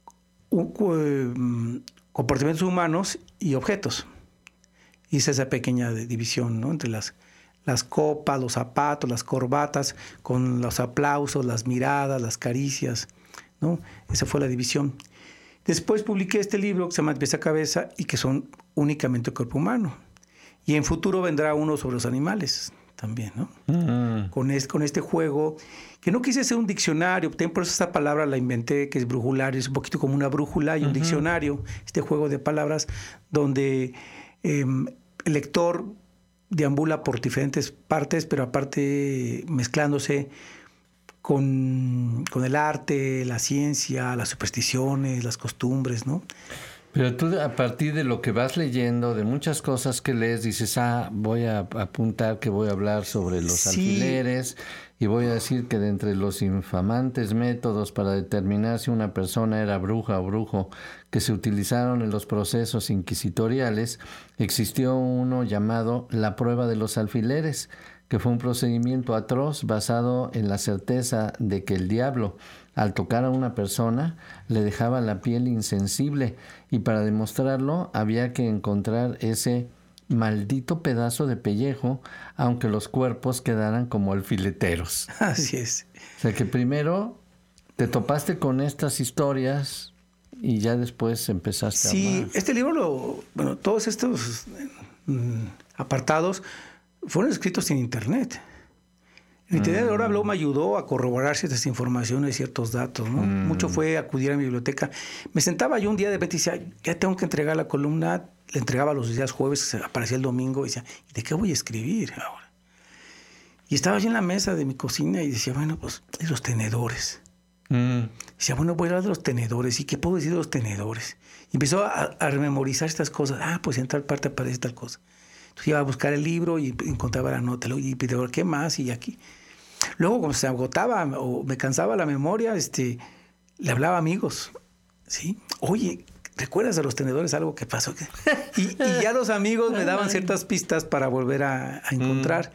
comportamientos humanos y objetos. Hice esa pequeña división, ¿no? Entre las copas, los zapatos, las corbatas, con los aplausos, las miradas, las caricias, ¿no? Esa fue la división. Después publiqué este libro que se llama Pieza a Cabeza y que son únicamente el cuerpo humano. Y en futuro vendrá uno sobre los animales también, ¿no? Con este juego, que no quise ser un diccionario, por eso esta palabra la inventé, que es brujulario, es un poquito como una brújula y un diccionario, este juego de palabras donde el lector deambula por diferentes partes, pero aparte mezclándose con el arte, la ciencia, las supersticiones, las costumbres, ¿no? Pero tú, a partir de lo que vas leyendo, de muchas cosas que lees, dices, voy a apuntar que voy a hablar sobre los alfileres y voy a decir que de entre los infamantes métodos para determinar si una persona era bruja o brujo que se utilizaron en los procesos inquisitoriales, existió uno llamado la prueba de los alfileres, que fue un procedimiento atroz basado en la certeza de que el diablo, al tocar a una persona, le dejaba la piel insensible, y para demostrarlo había que encontrar ese maldito pedazo de pellejo, aunque los cuerpos quedaran como alfileteros. Así es. O sea que primero te topaste con estas historias y ya después empezaste a Sí, amar. este libro, todos estos apartados fueron escritos en Internet. El Internet ahora me ayudó a corroborar ciertas informaciones, ciertos datos, ¿no? Mucho fue acudir a mi biblioteca. Me sentaba yo un día de repente y decía, ya tengo que entregar la columna. Le entregaba los días jueves, aparecía el domingo y decía, ¿y de qué voy a escribir ahora? Y estaba yo en la mesa de mi cocina y decía, bueno, pues de los tenedores. Decía, bueno, voy a hablar de los tenedores. ¿Y qué puedo decir de los tenedores? Y empezó a rememorizar estas cosas. Pues en tal parte aparece tal cosa. Entonces iba a buscar el libro y encontraba la nota. Y pedía, ¿qué más? Y aquí. Luego, cuando se agotaba o me cansaba la memoria, le hablaba a amigos. ¿Sí? Oye, ¿recuerdas de los tenedores algo que pasó? Y ya los amigos me daban ciertas pistas para volver a encontrar.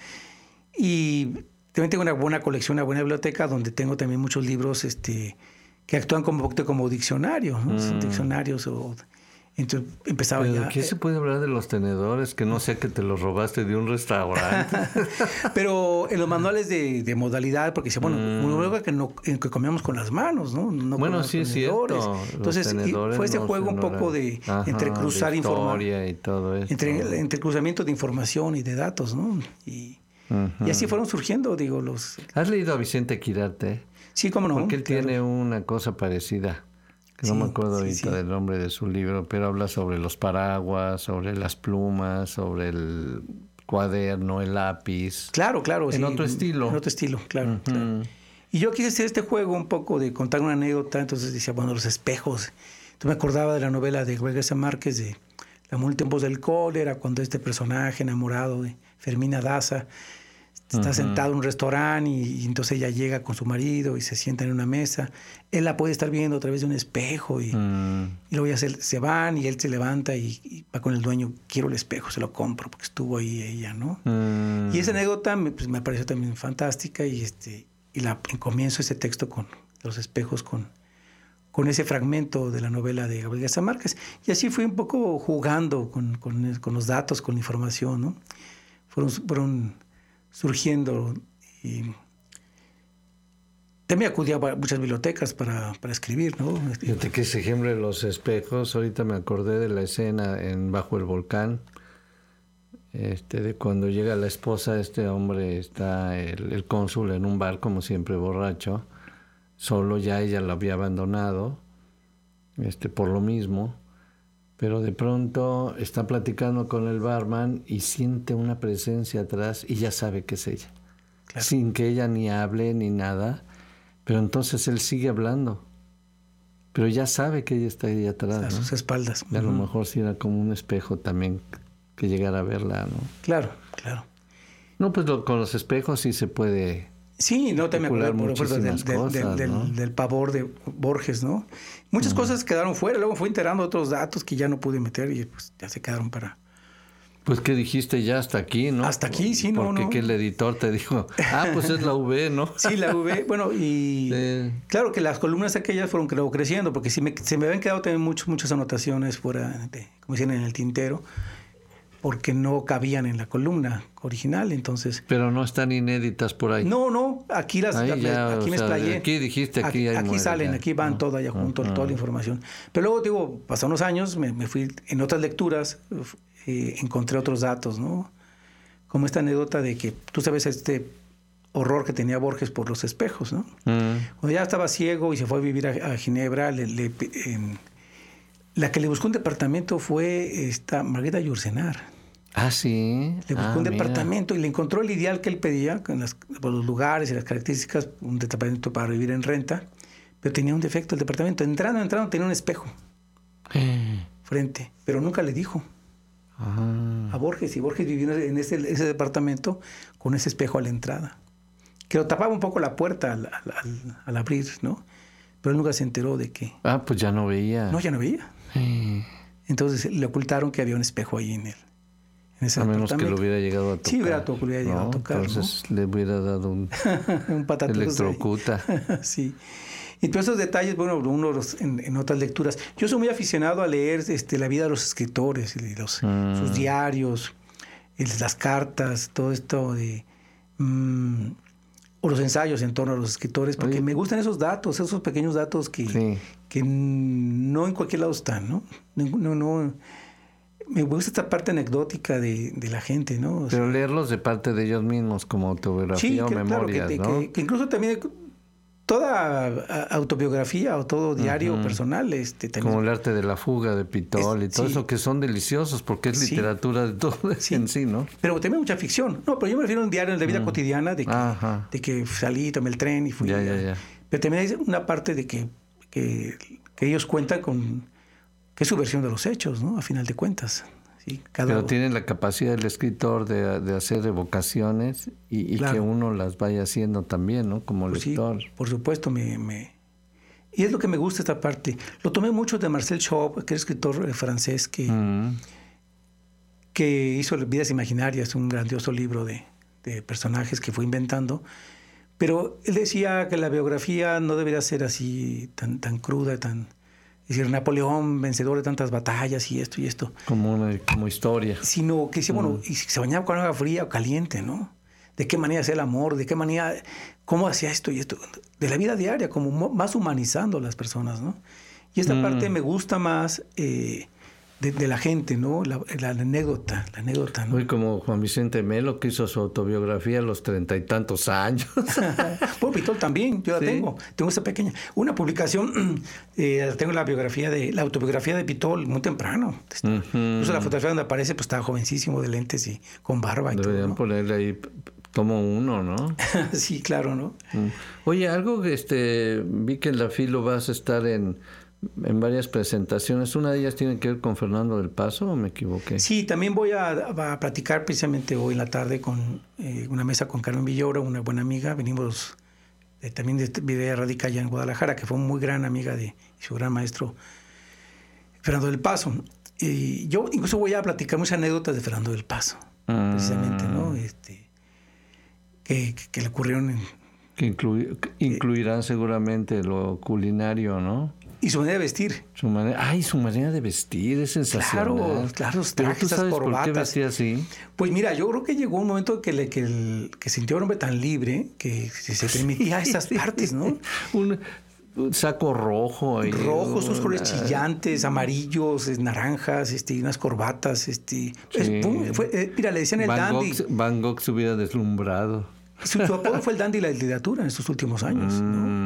Y también tengo una buena colección, una buena biblioteca donde tengo también muchos libros que actúan como un poquito como diccionario, ¿no? Diccionarios entonces empezaba ¿Pero ya. ¿Qué se puede hablar de los tenedores? Que no sé, que te los robaste de un restaurante. Pero en los manuales de modalidad, porque dice, bueno, que comíamos con las manos, ¿no? Bueno, sí es cierto. Entonces fue este juego un poco de entre cruzar información y todo eso. Entre cruzamiento de información y de datos, ¿no? Y así fueron surgiendo, digo, los... ¿Has leído a Vicente Quirarte? Sí, cómo no. Porque él tiene una cosa parecida. Que no me acuerdo ahorita del nombre de su libro, pero habla sobre los paraguas, sobre las plumas, sobre el cuaderno, el lápiz. Claro. En otro estilo. En otro estilo, claro. Y yo quise hacer este juego un poco de contar una anécdota, entonces decía, bueno, los espejos. Entonces me acordaba de la novela de Gabriel García Márquez, de La muerte en voz del cólera, cuando este personaje enamorado de Fermina Daza está sentado en un restaurante y entonces ella llega con su marido y se sienta en una mesa. Él la puede estar viendo a través de un espejo y luego ya se van y él se levanta y va con el dueño, quiero el espejo, se lo compro porque estuvo ahí ella, ¿no? Y esa anécdota me pareció también fantástica y comienzo ese texto con los espejos con ese fragmento de la novela de Gabriel García Márquez. Y así fui un poco jugando con los datos, con la información, ¿no? Fueron surgiendo y también acudí a muchas bibliotecas para escribir, ¿no? Fíjate que ese ejemplo de los espejos, ahorita me acordé de la escena en Bajo el Volcán, de cuando llega la esposa de este hombre, está el cónsul en un bar como siempre borracho, solo, ya ella lo había abandonado, por lo mismo. Pero de pronto está platicando con el barman y siente una presencia atrás y ya sabe que es ella. sin que ella ni hable ni nada, pero entonces él sigue hablando. Pero ya sabe que ella está ahí atrás, a sus espaldas. Y a lo mejor sí era como un espejo también que llegara a verla, ¿no? Claro. No, pues con los espejos sí se puede... Sí, no te me acuerdo, por ejemplo, del pavor de Borges, ¿no? Muchas cosas quedaron fuera, luego fui enterando otros datos que ya no pude meter y pues ya se quedaron para... Pues que dijiste ya hasta aquí, ¿no? Hasta aquí, sí, no. Porque que el editor te dijo, pues es la V, ¿no? Sí, la V, bueno, y claro que las columnas aquellas fueron creciendo, porque se me habían quedado también muchas anotaciones fuera, como dicen, en el tintero, porque no cabían en la columna original, entonces... Pero no están inéditas por ahí. No, aquí aquí me explayé. Aquí dijiste, aquí salen, aquí van toda ya junto, toda la información. Pero luego, digo, pasaron unos años, me fui en otras lecturas, encontré otros datos, ¿no? Como esta anécdota de que, tú sabes, este horror que tenía Borges por los espejos, ¿no? Cuando ya estaba ciego y se fue a vivir a Ginebra, la que le buscó un departamento fue esta Margarita Yourcenar. Ah, sí. Le buscó un departamento y le encontró el ideal que él pedía, por los lugares y las características, un departamento para vivir en renta, pero tenía un defecto el departamento. Entrando tenía un espejo frente, pero nunca le dijo a Borges. Y Borges vivió en ese departamento con ese espejo a la entrada, que lo tapaba un poco la puerta al abrir, ¿no? Pero él nunca se enteró de que... pues ya no veía. No, ya no veía. Entonces le ocultaron que había un espejo ahí en él. A menos que lo hubiera llegado a tocar. Sí, hubiera llegado a tocar. Entonces le hubiera dado un patatús electrocuta. Sí. Y todos esos detalles, bueno, uno en otras lecturas. Yo soy muy aficionado a leer la vida de los escritores, sus diarios, las cartas, todo esto de... o los ensayos en torno a los escritores, porque me gustan esos datos, esos pequeños datos que no en cualquier lado están, ¿no? No me gusta esta parte anecdótica de la gente, ¿no? Pero leerlos de parte de ellos mismos, como autobiografía o memorias, claro, ¿no? Que incluso también toda autobiografía o todo diario personal. También como El arte de la fuga de Pitol y todo eso, que son deliciosos, porque es literatura de todo en sí, ¿no? Pero también mucha ficción. No, pero yo me refiero a un diario de vida cotidiana, de que salí, tomé el tren y fui. Ya. Pero también hay una parte de que ellos cuentan con... que es su versión de los hechos, ¿no? A final de cuentas. ¿Sí? Pero tienen la capacidad del escritor de hacer evocaciones y claro, que uno las vaya haciendo también, ¿no? Como lector. Sí, por supuesto. Y es lo que me gusta esta parte. Lo tomé mucho de Marcel Chauve, que es escritor francés que hizo Vidas Imaginarias, un grandioso libro de personajes que fue inventando. Pero él decía que la biografía no debería ser así tan cruda, es decir, Napoleón, vencedor de tantas batallas y esto. Como historia. Sino que bueno, y se bañaba con agua fría o caliente, ¿no? De qué manera hacía el amor, de qué manera, cómo hacía esto y esto. De la vida diaria, como más humanizando a las personas, ¿no? Y esta parte me gusta más de la gente, ¿no? La anécdota, ¿no? Muy como Juan Vicente Melo, que hizo su autobiografía a los 30 y tantos años. Bueno, Pitol también, yo la tengo esta pequeña. Una publicación, tengo la autobiografía de Pitol muy temprano. Incluso la fotografía donde aparece, pues estaba jovencísimo, de lentes y con barba y Deberían todo, ¿no? ponerle ahí, tomo uno, ¿no? Sí, claro, ¿no? Oye, algo que vi que en la Filo vas a estar en varias presentaciones. Una de ellas tiene que ver con Fernando del Paso, ¿o me equivoqué? Sí, también voy a platicar precisamente hoy en la tarde con una mesa con Carmen Villoro, una buena amiga. Venimos también de vida radica allá en Guadalajara, que fue muy gran amiga de su gran maestro Fernando del Paso. Y yo incluso voy a platicar muchas anécdotas de Fernando del Paso, precisamente, ¿no? Que le ocurrieron que incluirán seguramente lo culinario, ¿no? Y su manera de vestir. Su manera de vestir es sensacional. Claro, los ¿Pero trajes, tú sabes esas corbatas. por qué vestía así? Pues mira, yo creo que llegó un momento que sintió un hombre tan libre que se permitía esas partes, ¿no? Un saco rojo. Rojos, unos colores chillantes, amarillos, naranjas, unas corbatas. Mira, le decían el dandy. Van Gogh se hubiera deslumbrado. Su apodo fue el dandy de la literatura en estos últimos años, ¿no?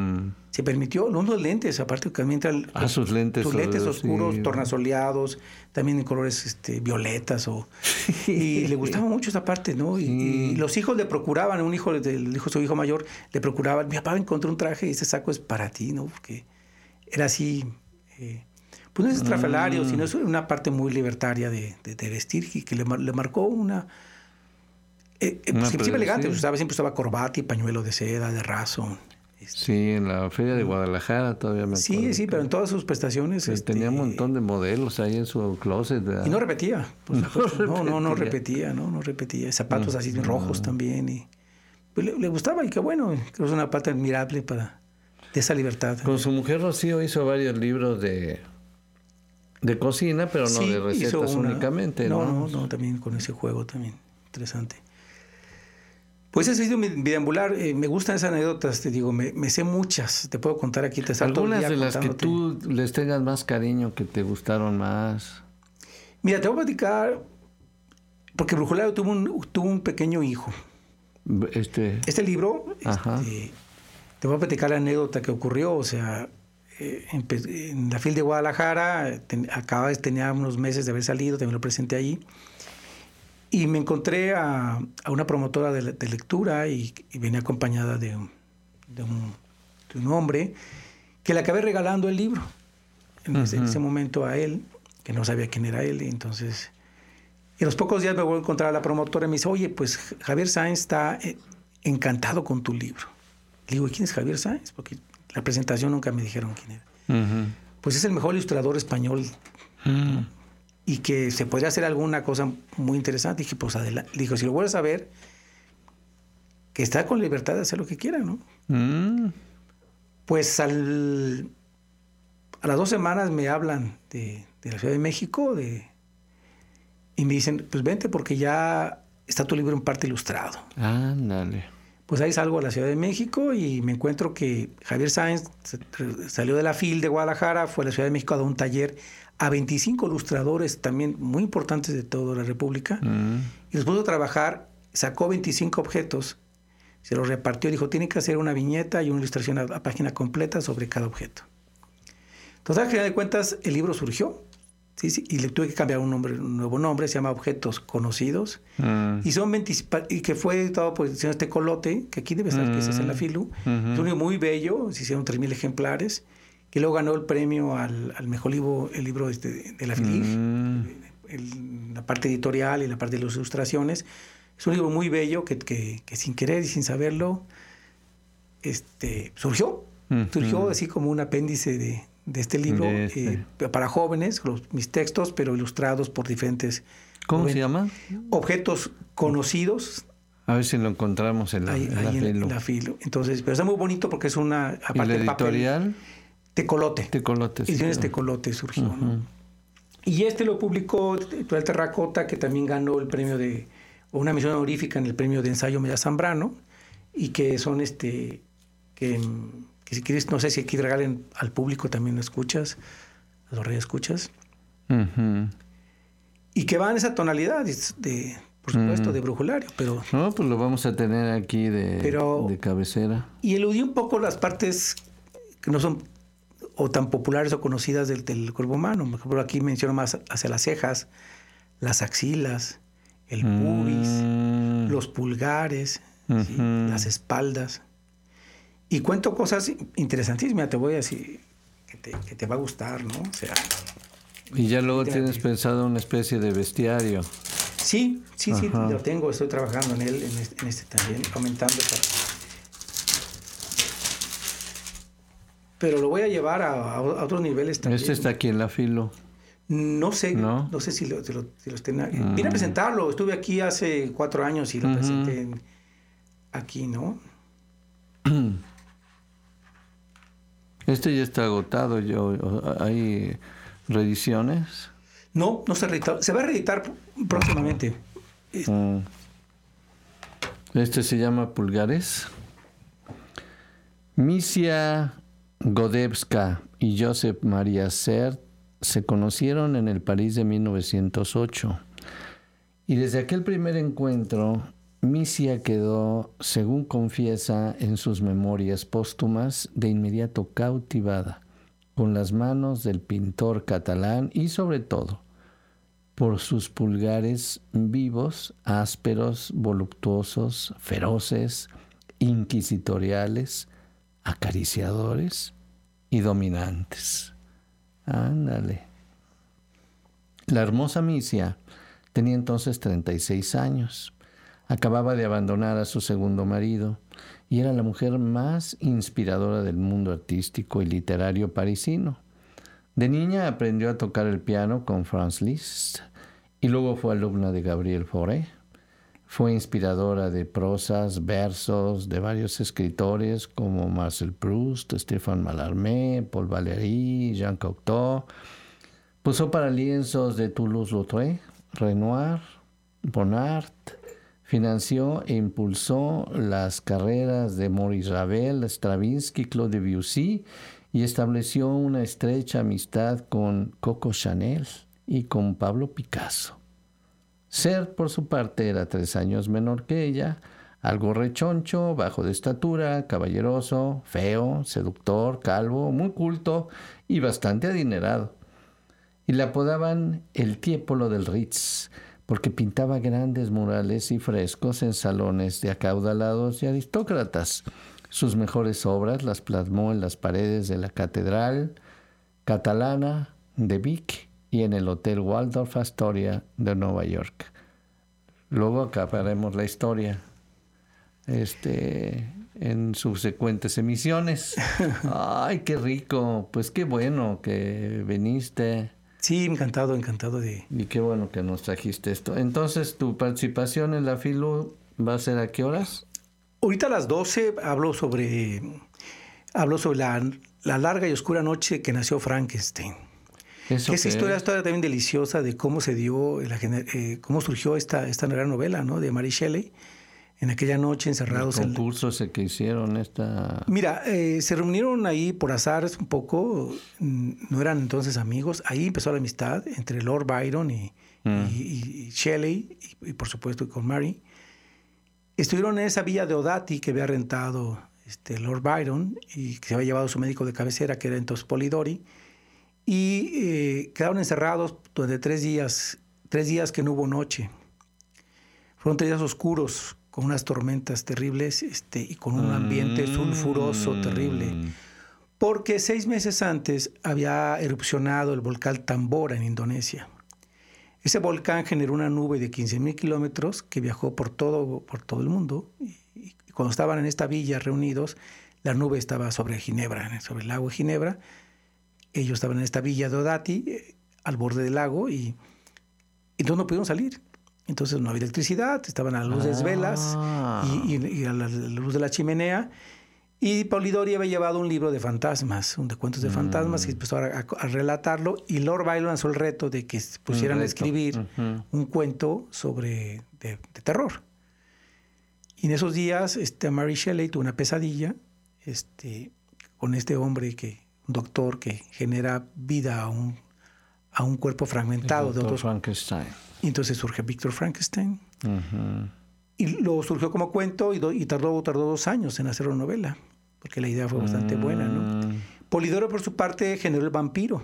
se permitió unos lentes, aparte que también sus lentes, oscuros, sí, tornasoleados, también en colores violetas. Y le gustaba mucho esa parte, ¿no? Sí. Y los hijos le procuraban, su hijo mayor, le procuraban, mi papá encontró un traje y ese saco es para ti, ¿no? Porque era así, pues no es estrafalario, sino es una parte muy libertaria de vestir y que le marcó una... siempre elegante, sí. Siempre usaba corbata y pañuelo de seda, de raso. Sí, en la Feria de Guadalajara todavía me acuerdo. Sí, pero en todas sus prestaciones... tenía un montón de modelos ahí en su closet. ¿verdad? Y no repetía. Pues, no repetía. Zapatos así rojos también. Y pues, le gustaba y qué bueno. Creo que es una parte admirable de esa libertad. Con su mujer Rocío hizo varios libros de cocina, pero no de recetas únicamente. No, también con ese juego también. Interesante. Pues ese ha sido mi deambular. Me gustan esas anécdotas, te digo, me sé muchas. Te puedo contar aquí. Algunas de las que tú les tengas más cariño, que te gustaron más. Mira, te voy a platicar, porque Brujulario tuvo un pequeño hijo. Este libro, te voy a platicar la anécdota que ocurrió. O sea, en la FIL de Guadalajara, tenía unos meses de haber salido, también lo presenté allí. Y me encontré a una promotora de lectura y venía acompañada de un hombre que le acabé regalando el libro en ese momento a él, que no sabía quién era él. Y entonces, y a los pocos días me voy a encontrar a la promotora y me dice, oye, pues Javier Sáenz está encantado con tu libro. Le digo, ¿y quién es Javier Sáenz? Porque la presentación nunca me dijeron quién era. Pues es el mejor ilustrador español. Y que se podría hacer alguna cosa muy interesante. Y dije, pues adelante. Dijo, si lo vuelves a ver, que está con libertad de hacer lo que quiera, ¿no? Pues a las 2 semanas me hablan de la Ciudad de México y me dicen, pues vente porque ya está tu libro en parte ilustrado. Ándale. Pues ahí salgo a la Ciudad de México y me encuentro que Javier Sáenz salió de la FIL de Guadalajara, fue a la Ciudad de México a dar un taller a 25 ilustradores también muy importantes de toda la República. Y los puso a trabajar, sacó 25 objetos, se los repartió, dijo, tienen que hacer una viñeta y una ilustración a página completa sobre cada objeto. Entonces, al final de cuentas, el libro surgió, ¿sí? Y le tuve que cambiar un nuevo nombre, se llama Objetos Conocidos, y son y que fue editado por Ediciones Tecolote, que aquí debe estar, que es en la FILU. Es un libro muy bello, se hicieron 3,000 ejemplares, que luego ganó el premio al mejor libro, el libro de la FILIF, la parte editorial y la parte de las ilustraciones. Es un libro muy bello que sin querer y sin saberlo surgió. Surgió así como un apéndice de este libro para jóvenes, mis textos, pero ilustrados por diferentes... ¿Cómo se llama? Objetos Conocidos. A ver si lo encontramos en la FILU. En la FILU. Entonces, pero está muy bonito porque es una... ¿Y la editorial? Tecolote. Ediciones sí. Tecolote surgió, ¿no? Y lo publicó Editorial Terracota, que también ganó el premio o una mención honorífica en el premio de ensayo Medalla Zambrano, y que son que si quieres, no sé si aquí regalen al público también lo escuchas, a los reescuchas, y que va en esa tonalidad por supuesto, de Brujulario, pero... No, pues lo vamos a tener aquí de cabecera. Y eludí un poco las partes que no son o tan populares o conocidas del cuerpo humano. Por ejemplo, aquí menciono más hacia las cejas, las axilas, el pubis, los pulgares, ¿sí? Las espaldas. Y cuento cosas interesantísimas, te voy a decir que te va a gustar, ¿no? O sea, y ya luego tienes pensado una especie de bestiario. Sí, lo tengo, estoy trabajando en él, en este también, aumentando esta. Pero lo voy a llevar a otros niveles también. Este está aquí en la FILU. No sé si los tenga. Vine a presentarlo, estuve aquí hace 4 años y lo presenté aquí, ¿no? Este ya está agotado, ¿hay reediciones? No se ha reeditado. Se va a reeditar próximamente. Este se llama Pulgares. Misia Godewska y Josep Maria Sert se conocieron en el París de 1908. Y desde aquel primer encuentro Misia quedó, según confiesa en sus memorias póstumas, de inmediato cautivada con las manos del pintor catalán y sobre todo por sus pulgares vivos, ásperos, voluptuosos, feroces, inquisitoriales, acariciadores y dominantes. Ándale. La hermosa Misia tenía entonces 36 años. Acababa de abandonar a su segundo marido y era la mujer más inspiradora del mundo artístico y literario parisino. De niña aprendió a tocar el piano con Franz Liszt y luego fue alumna de Gabriel Fauré. Fue inspiradora de prosas, versos de varios escritores como Marcel Proust, Stéphane Mallarmé, Paul Valéry, Jean Cocteau. Posó para lienzos de Toulouse-Lautrec, Renoir, Bonnard. Financió e impulsó las carreras de Maurice Ravel, Stravinsky, Claude Debussy y estableció una estrecha amistad con Coco Chanel y con Pablo Picasso. Serre, por su parte, era 3 años menor que ella, algo rechoncho, bajo de estatura, caballeroso, feo, seductor, calvo, muy culto y bastante adinerado. Y le apodaban el Tiepolo del Ritz, porque pintaba grandes murales y frescos en salones de acaudalados y aristócratas. Sus mejores obras las plasmó en las paredes de la Catedral Catalana de Vic y en el Hotel Waldorf Astoria de Nueva York. Luego acabaremos la historia en subsecuentes emisiones. ¡Ay, qué rico! Pues qué bueno que viniste. Sí, encantado de... Y qué bueno que nos trajiste esto. Entonces, ¿tu participación en la FILU va a ser a qué horas? Ahorita a las 12 hablo sobre la larga y oscura noche que nació Frankenstein. Esa historia también deliciosa de cómo se dio, cómo surgió esta gran novela, ¿no? De Mary Shelley. En aquella noche encerrados en... El concurso ese que hicieron Mira, se reunieron ahí por azar un poco, no eran entonces amigos. Ahí empezó la amistad entre Lord Byron y Shelley, y por supuesto con Mary. Estuvieron en esa villa de Odati que había rentado Lord Byron y que se había llevado su médico de cabecera, que era entonces Polidori. Y quedaron encerrados durante 3 días que no hubo noche. Fueron 3 días oscuros, con unas tormentas terribles y con un ambiente sulfuroso terrible. Porque 6 meses antes había erupcionado el volcán Tambora en Indonesia. Ese volcán generó una nube de 15,000 kilómetros que viajó por todo el mundo. Y cuando estaban en esta villa reunidos, la nube estaba sobre Ginebra, sobre el lago de Ginebra. Ellos estaban en esta villa de Odati, al borde del lago, y entonces no pudieron salir. Entonces no había electricidad, estaban a la luz de velas y a la luz de la chimenea. Y Polidori había llevado un libro de fantasmas, de cuentos de fantasmas, y empezó a relatarlo. Y Lord Byron lanzó el reto de que pusieran a escribir un cuento de terror. Y en esos días Mary Shelley tuvo una pesadilla con este hombre, un doctor que genera vida a un cuerpo fragmentado de otros. Frankenstein. Y entonces surge Víctor Frankenstein. Y lo surgió como cuento y tardó 2 años en hacer una novela, porque la idea fue bastante buena, ¿no? Polidoro, por su parte, generó el vampiro.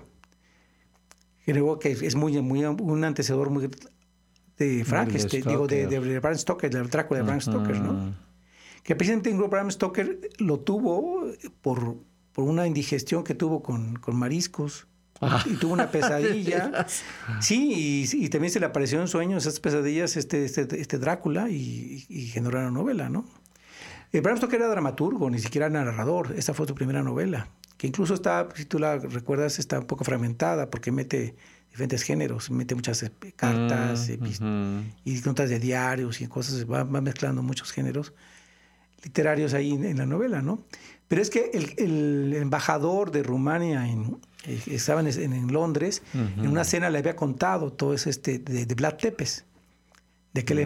Generó que es un antecedor muy de Frankenstein, de Bram Stoker, de Drácula de Bram Stoker, ¿no? Que precisamente Bram Stoker lo tuvo por una indigestión que tuvo con mariscos. Y tuvo una pesadilla. Sí, y también se le apareció en sueños esas pesadillas Drácula y generó una novela, ¿no? Bram Stoker era dramaturgo, ni siquiera narrador. Esta fue su primera novela, que incluso está, si tú la recuerdas, está un poco fragmentada porque mete diferentes géneros, mete muchas cartas y notas de diarios y cosas, va mezclando muchos géneros literarios ahí en la novela, ¿no? Pero es que el embajador de Rumania estaba en Londres, en una cena le había contado todo eso de Vlad Tepes, de aquel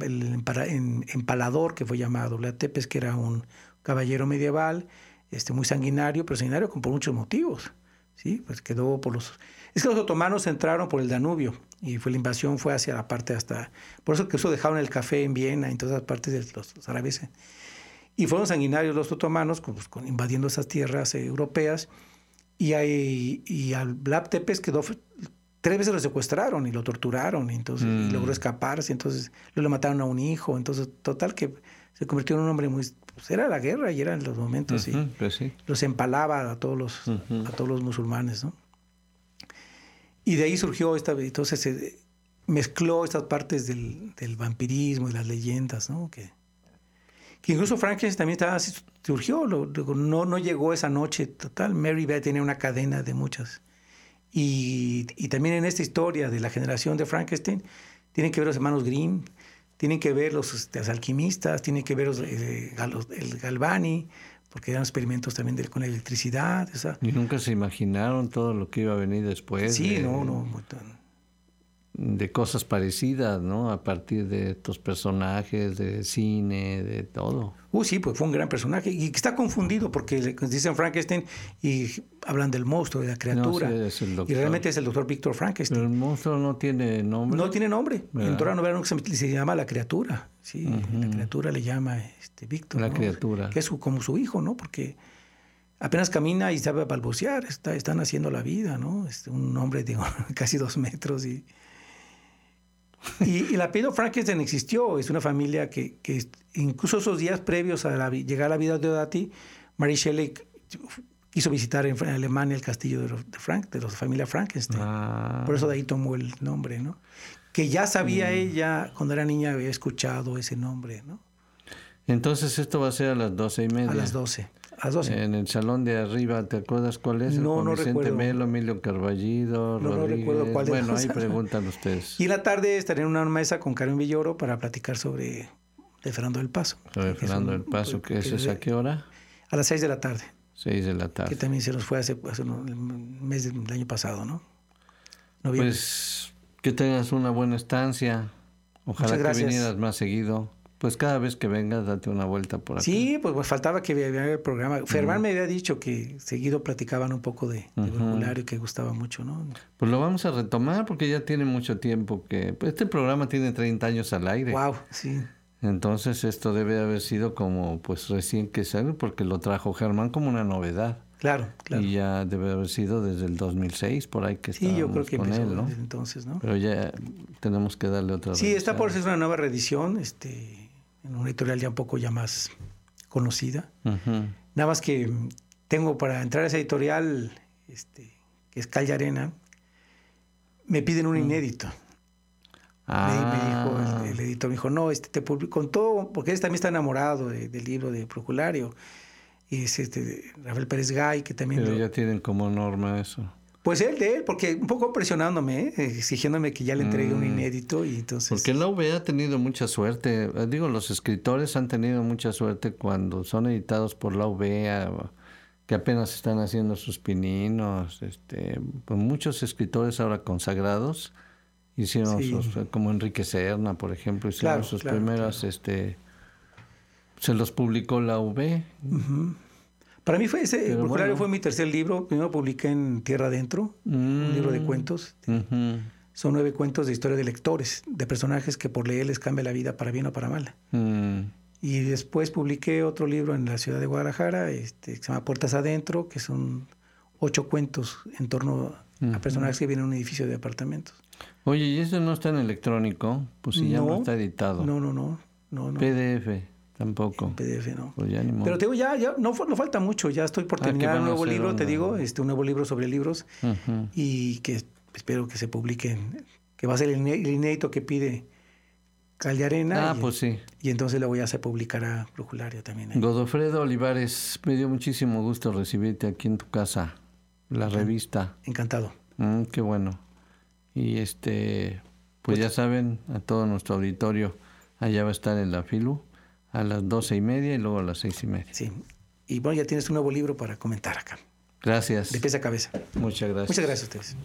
empalador que fue llamado Vlad Tepes, que era un caballero medieval, muy sanguinario, pero sanguinario por muchos motivos. ¿sí? Pues quedó por los... Es que los otomanos entraron por el Danubio y la invasión fue hacia la parte hasta... Por eso que dejaron el café en Viena, en todas las partes de los árabes. Y fueron sanguinarios los otomanos, invadiendo esas tierras europeas. Y al Vlad Tepes quedó... 3 veces lo secuestraron y lo torturaron, y entonces y logró escaparse. Entonces le mataron a un hijo. Entonces, total que se convirtió en un hombre muy... Pues era la guerra y eran los momentos. Pues sí. Los empalaba a todos los musulmanes, ¿no? Y de ahí surgió entonces se mezcló estas partes del vampirismo y las leyendas, ¿no? Que incluso Frankenstein también surgió, no llegó esa noche total. Mary Beth tenía una cadena de muchas. Y también en esta historia de la generación de Frankenstein tienen que ver los hermanos Grimm, tienen que ver los alquimistas, tienen que ver el Galvani, porque eran experimentos también con la electricidad. Y nunca se imaginaron todo lo que iba a venir después. Sí, de cosas parecidas, ¿no? A partir de estos personajes, de cine, de todo. Sí, pues fue un gran personaje. Y está confundido porque dicen Frankenstein y hablan del monstruo, de la criatura. No, sí, es el doctor. Y realmente es el doctor Víctor Frankenstein. Pero el monstruo no tiene nombre. No tiene nombre. ¿Verdad? En toda la novela se llama la criatura. Sí, la criatura le llama Víctor. La ¿no? criatura. Que es como su hijo, ¿no? Porque apenas camina y sabe balbucear. Está naciendo la vida, ¿no? Un hombre de casi 2 metros y el apellido Frankenstein existió. Es una familia que incluso esos días previos a llegar a la vida de Odati, Mary Shelley quiso visitar en Alemania el castillo de la familia Frankenstein. Por eso de ahí tomó el nombre, ¿no? Que ya sabía ella, cuando era niña había escuchado ese nombre, ¿no? Entonces esto va a ser a las 12:30. A las 12. A las 12. En el salón de arriba, ¿te acuerdas cuál es? No, Con no Vicente recuerdo. Melo, Emilio Carballido, No Rodríguez. recuerdo cuál de Bueno, los- ahí preguntan ustedes. Y en la tarde estaré en una mesa con Karen Villoro para platicar sobre de Fernando del Paso. Sobre Fernando del Paso, ¿qué es a qué hora? A las 6 de la tarde. 6 de la Que tarde. también se nos fue hace el mes del año pasado, ¿no? Noviembre. Pues que tengas una buena estancia. Ojalá Muchas que gracias. vinieras más seguido. Pues cada vez que vengas, date una vuelta por aquí. Sí, pues faltaba que viera el programa. Fermán me había dicho que seguido platicaban un poco de vocabulario que gustaba mucho, ¿no? Pues lo vamos a retomar porque ya tiene mucho tiempo que... Pues este programa tiene 30 años al aire. Wow, sí. Entonces esto debe haber sido como pues recién que salió porque lo trajo Germán como una novedad. Claro, claro. Y ya debe haber sido desde el 2006 por ahí que Sí, yo creo estábamos que con empezó él, ¿no? desde entonces, ¿no? Pero ya tenemos que darle otra Sí, está por revisada. ser una nueva reedición, en una editorial ya un poco ya más conocida. Ujú. Nada más que tengo para entrar a esa editorial, que es Calle Arena, me piden un inédito. Me dijo el editor, me dijo, no, te publico con todo, porque él también está enamorado del libro de Proculario. Y es Rafael Pérez Gay, que también... Pero ya tienen como norma eso. Pues él, porque un poco presionándome, exigiéndome que ya le entregue un inédito y entonces... Porque la UB ha tenido mucha suerte. Digo, los escritores han tenido mucha suerte cuando son editados por la UB, que apenas están haciendo sus pininos. Pues muchos escritores ahora consagrados hicieron Sí. como Enrique Serna, por ejemplo, hicieron Claro, sus claro, primeras... se los publicó la UB. Para mí el Pero Proculario bueno. fue mi tercer libro. Primero publiqué en Tierra Adentro, un libro de cuentos. Ujú. Son 9 cuentos de historia de lectores, de personajes que por leer les cambia la vida para bien o para mal. Y después publiqué otro libro en la ciudad de Guadalajara, que se llama Puertas Adentro, que son 8 cuentos en torno a personajes que viven en un edificio de apartamentos. Oye, ¿y eso no está en electrónico? Pues si ya no está editado. No. PDF tampoco. PDF no. Pues ya ni modo. Pero te digo, ya no falta mucho, ya estoy por que terminar van un a nuevo hacer libro, te una- digo, un nuevo libro sobre libros Ujú. y que espero que se publique, que va a ser el inédito que pide Calle Arena. Pues sí. Y entonces lo voy a hacer publicar a Proculario también. ahí. Godofredo Olivares, me dio muchísimo gusto recibirte aquí en tu casa, la revista. Encantado. Qué bueno. Y pues ya saben, a todo nuestro auditorio, allá va a estar en la FILU a las 12:30 y luego a las 6:30. Sí. Y bueno, ya tienes un nuevo libro para comentar acá, Gracias. de pies a cabeza. Muchas gracias. Muchas gracias a ustedes.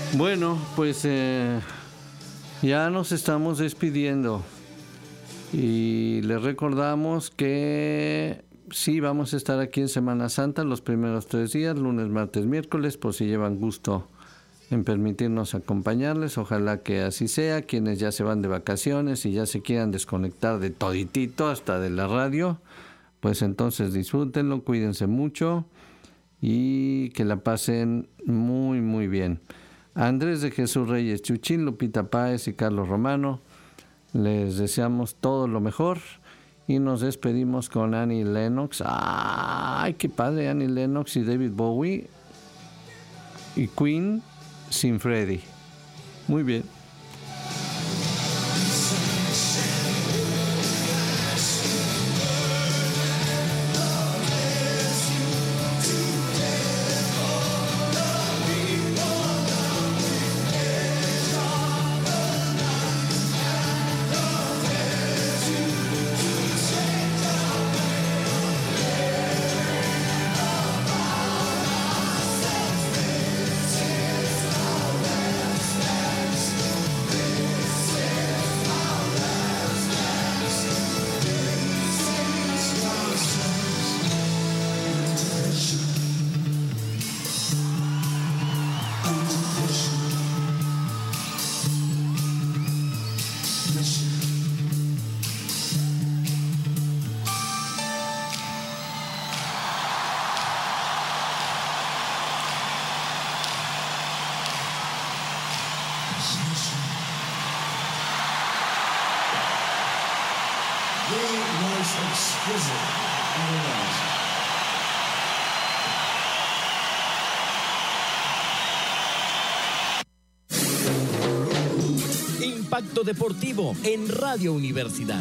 Bueno, pues ya nos estamos despidiendo y les recordamos que sí, vamos a estar aquí en Semana Santa los primeros 3 días, lunes, martes, miércoles, por si llevan gusto en permitirnos acompañarles. Ojalá que así sea. Quienes ya se van de vacaciones y ya se quieran desconectar de toditito, hasta de la radio, pues entonces disfrútenlo, cuídense mucho y que la pasen muy, muy bien. Andrés de Jesús Reyes Chuchín, Lupita Páez y Carlos Romano, les deseamos todo lo mejor y nos despedimos con Annie Lennox. ¡Ay, qué padre! Annie Lennox y David Bowie y Queen sin Freddie. Muy bien. Impacto Deportivo en Radio Universidad.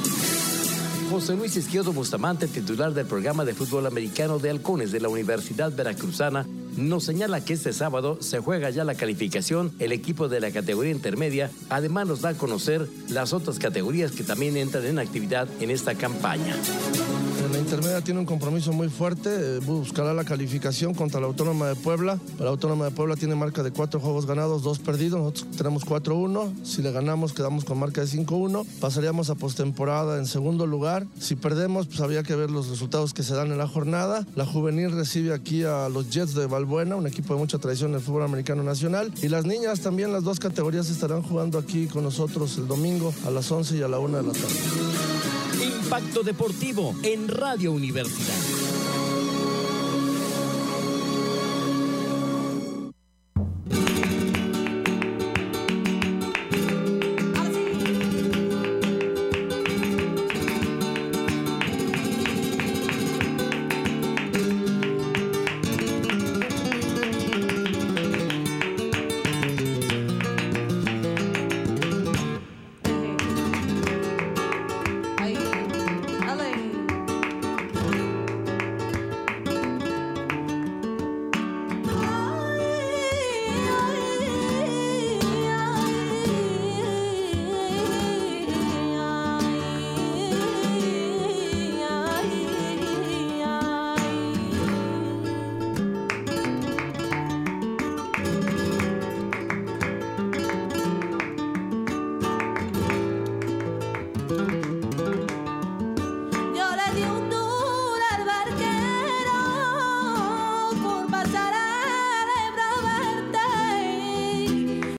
José Luis Izquierdo Bustamante, titular del programa de fútbol americano de Halcones de la Universidad Veracruzana, nos señala que este sábado se juega ya la calificación, el equipo de la categoría intermedia. Además nos da a conocer las otras categorías que también entran en actividad en esta campaña. La intermedia tiene un compromiso muy fuerte, buscará la calificación contra la Autónoma de Puebla. La Autónoma de Puebla tiene marca de 4 juegos ganados, 2 perdidos, nosotros tenemos 4-1, si le ganamos quedamos con marca de 5-1, pasaríamos a postemporada en segundo lugar. Si perdemos, pues habría que ver los resultados que se dan en la jornada. La juvenil recibe aquí a los Jets de Valbuena, un equipo de mucha tradición en el fútbol americano nacional, y las niñas también, las 2 categorías estarán jugando aquí con nosotros el domingo a las 11 y a la 1 de la tarde. Impacto Deportivo en Radio Universidad.